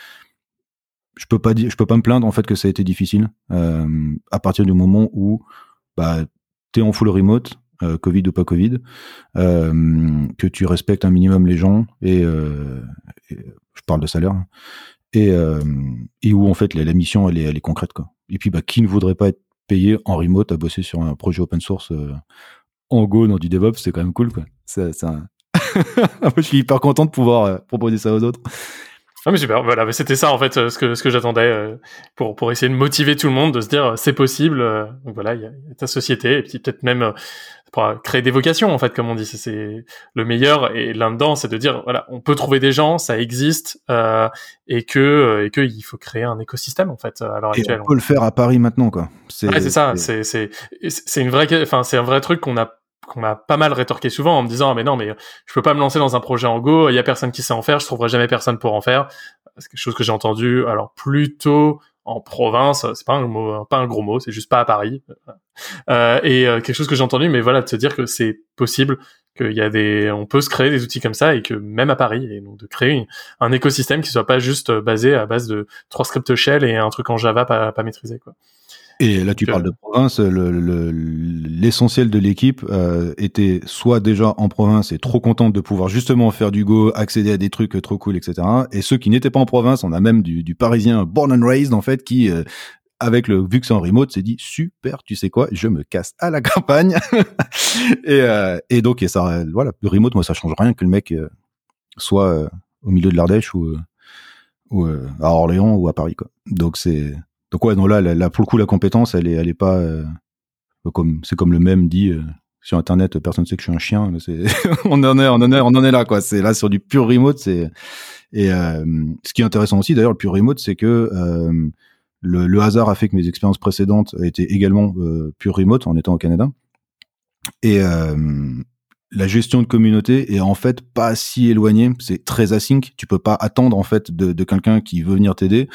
je peux pas dire je peux pas me plaindre en fait que ça a été difficile euh, à partir du moment où bah t'es en full remote. Euh, Covid ou pas Covid, euh, que tu respectes un minimum les gens et, euh, et je parle de salaire et, euh, et où en fait la, la mission elle est, elle est concrète quoi. Et puis bah qui ne voudrait pas être payé en remote à bosser sur un projet open source euh, en Go dans du DevOps, c'est quand même cool quoi. C'est, c'est un... Moi je suis hyper content de pouvoir euh, proposer ça aux autres. Ah mais super, voilà, mais c'était ça en fait ce que ce que j'attendais euh, pour pour essayer de motiver tout le monde, de se dire c'est possible. Euh, donc voilà, il y, y a ta société et puis peut-être même euh, pour créer des vocations en fait, comme on dit, c'est, c'est le meilleur. Et là-dedans, c'est de dire voilà, on peut trouver des gens, ça existe euh, et que et que il faut créer un écosystème en fait à l'heure et actuelle. On peut le faire à Paris maintenant quoi. C'est ouais, c'est ça, c'est c'est c'est, c'est une vraie, enfin c'est un vrai truc qu'on a qu'on m'a pas mal rétorqué souvent en me disant ah, mais non mais je peux pas me lancer dans un projet en Go, il y a personne qui sait en faire, je trouverai jamais personne pour en faire. C'est quelque chose que j'ai entendu alors plutôt en province, c'est pas un mot, pas un gros mot, c'est juste pas à Paris. Euh, et euh, quelque chose que j'ai entendu, mais voilà, de se dire que c'est possible, qu'il y a des, on peut se créer des outils comme ça et que même à Paris, et donc de créer une, un écosystème qui soit pas juste basé à base de trois scripts shell et un truc en Java pas, pas maîtrisé quoi. Et là, tu parles de province. Le, le, l'essentiel de l'équipe euh, était soit déjà en province et trop contente de pouvoir justement faire du Go, accéder à des trucs trop cool, et cetera. Et ceux qui n'étaient pas en province, on a même du, du Parisien born and raised en fait, qui, euh, avec le vu que c'est en remote, s'est dit super, tu sais quoi, je me casse à la campagne. et, euh, et donc, et ça, voilà, le remote, moi, ça change rien que le mec euh, soit euh, au milieu de l'Ardèche ou, euh, ou euh, à Orléans ou à Paris, quoi. Donc c'est Donc ouais, non là, là, pour le coup, la compétence, elle est, elle est pas euh, comme, c'est comme le même dit euh, sur Internet. Personne ne sait que je suis un chien. C'est, on en est, on en est, on en est là quoi. C'est là sur du pur remote, c'est Et euh, ce qui est intéressant aussi, d'ailleurs, le pure remote, c'est que euh, le, le hasard a fait que mes expériences précédentes étaient également euh, pure remote en étant au Canada. Et euh, la gestion de communauté est en fait pas si éloignée. C'est très async. Tu peux pas attendre en fait de, de quelqu'un qui veut venir t'aider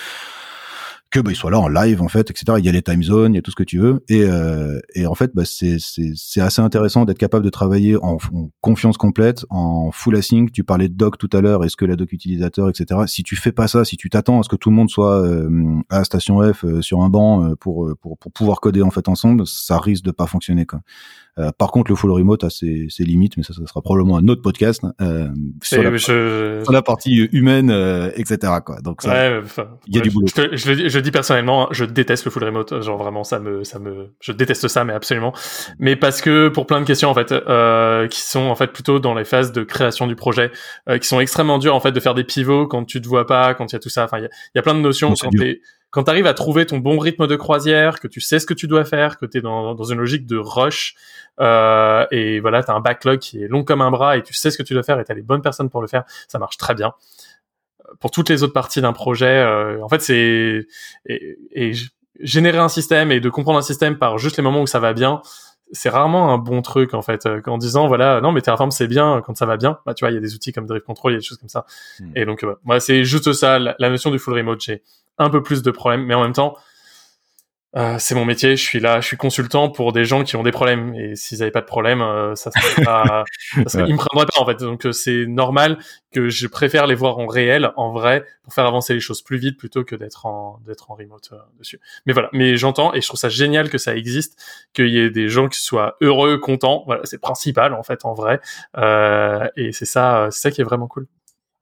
que bah il soit là en live en fait, et cetera. Il y a les time zones, il y a tout ce que tu veux, et euh, et en fait bah c'est c'est c'est assez intéressant d'être capable de travailler en, en confiance complète, en full async. Tu parlais de doc tout à l'heure, est-ce que la doc utilisateur, et cetera. Si tu fais pas ça, si tu t'attends à ce que tout le monde soit euh, à station F euh, sur un banc euh, pour pour pour pouvoir coder en fait ensemble, ça risque de pas fonctionner quoi. Euh, par contre, le full remote a ses, ses limites, mais ça, ça sera probablement un autre podcast euh, sur, la, je... sur la partie humaine, euh, et cetera. Quoi. Donc, ça, ouais, enfin, il y a ouais, du boulot. Je, te, je, le, je le dis personnellement, je déteste le full remote. Genre vraiment, ça me, ça me, je déteste ça, mais absolument. Mais parce que pour plein de questions en fait, euh, qui sont en fait plutôt dans les phases de création du projet, euh, qui sont extrêmement dures en fait de faire des pivots quand tu te vois pas, quand il y a tout ça. Enfin, il y a, il y a plein de notions. Bon, quand t'es Quand tu arrives à trouver ton bon rythme de croisière, que tu sais ce que tu dois faire, que tu es dans, dans une logique de rush, euh, et voilà, tu as un backlog qui est long comme un bras et tu sais ce que tu dois faire et tu as les bonnes personnes pour le faire, ça marche très bien. Pour toutes les autres parties d'un projet, euh, en fait, c'est... Et, et générer un système et de comprendre un système par juste les moments où ça va bien, c'est rarement un bon truc, en fait. En disant, voilà, non, mais Terraform, c'est bien quand ça va bien. Bah, tu vois, il y a des outils comme Drive Control, il y a des choses comme ça. Mmh. Et donc, euh, moi, c'est juste ça, la, la notion du full remote, j'ai un peu plus de problèmes, mais en même temps, euh, c'est mon métier, je suis là, je suis consultant pour des gens qui ont des problèmes, et s'ils avaient pas de problème, euh, ça serait pas, ça serait, ouais. Ils me prendraient pas, en fait. Donc, euh, c'est normal que je préfère les voir en réel, en vrai, pour faire avancer les choses plus vite plutôt que d'être en, d'être en remote euh, dessus. Mais voilà. Mais j'entends, et je trouve ça génial que ça existe, qu'il y ait des gens qui soient heureux, contents. Voilà, c'est principal, en fait, en vrai. Euh, et c'est ça, c'est ça qui est vraiment cool.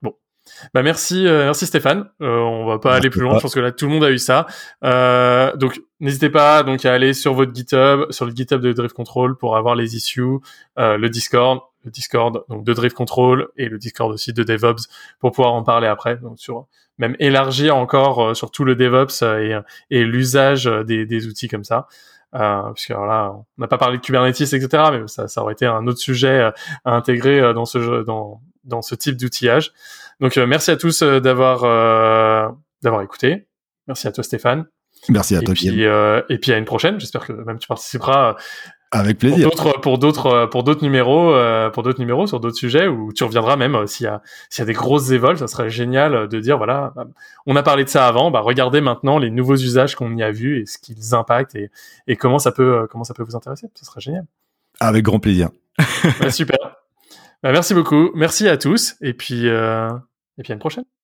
Bah merci, euh, merci Stéphane. Euh, on va pas merci aller plus loin. Pas. Je pense que là tout le monde a eu ça. Euh, donc n'hésitez pas donc à aller sur votre GitHub, sur le GitHub de Drive Control pour avoir les issues, euh, le Discord, le Discord donc de Drive Control et le Discord aussi de DevOps pour pouvoir en parler après. Donc sur même élargir encore euh, sur tout le DevOps euh, et, et l'usage des, des outils comme ça. Euh, puisque alors là, on n'a pas parlé de Kubernetes, et cetera. Mais ça, ça aurait été un autre sujet euh, à intégrer euh, dans ce jeu, dans dans ce type d'outillage. Donc euh, merci à tous euh, d'avoir euh, d'avoir écouté. Merci à toi Stéphane. Merci à et toi. Puis, euh, et puis à une prochaine. J'espère que même tu participeras. Avec plaisir. Pour d'autres pour d'autres pour d'autres numéros euh, pour d'autres numéros sur d'autres sujets où tu reviendras même euh, s'il y a s'il y a des grosses évols, ça serait génial de dire voilà, on a parlé de ça avant, bah regardez maintenant les nouveaux usages qu'on y a vus et ce qu'ils impactent et et comment ça peut comment ça peut vous intéresser. Ça serait génial. Avec grand plaisir. Bah, super. Bah, merci beaucoup. Merci à tous. Et puis, euh, et puis à une prochaine.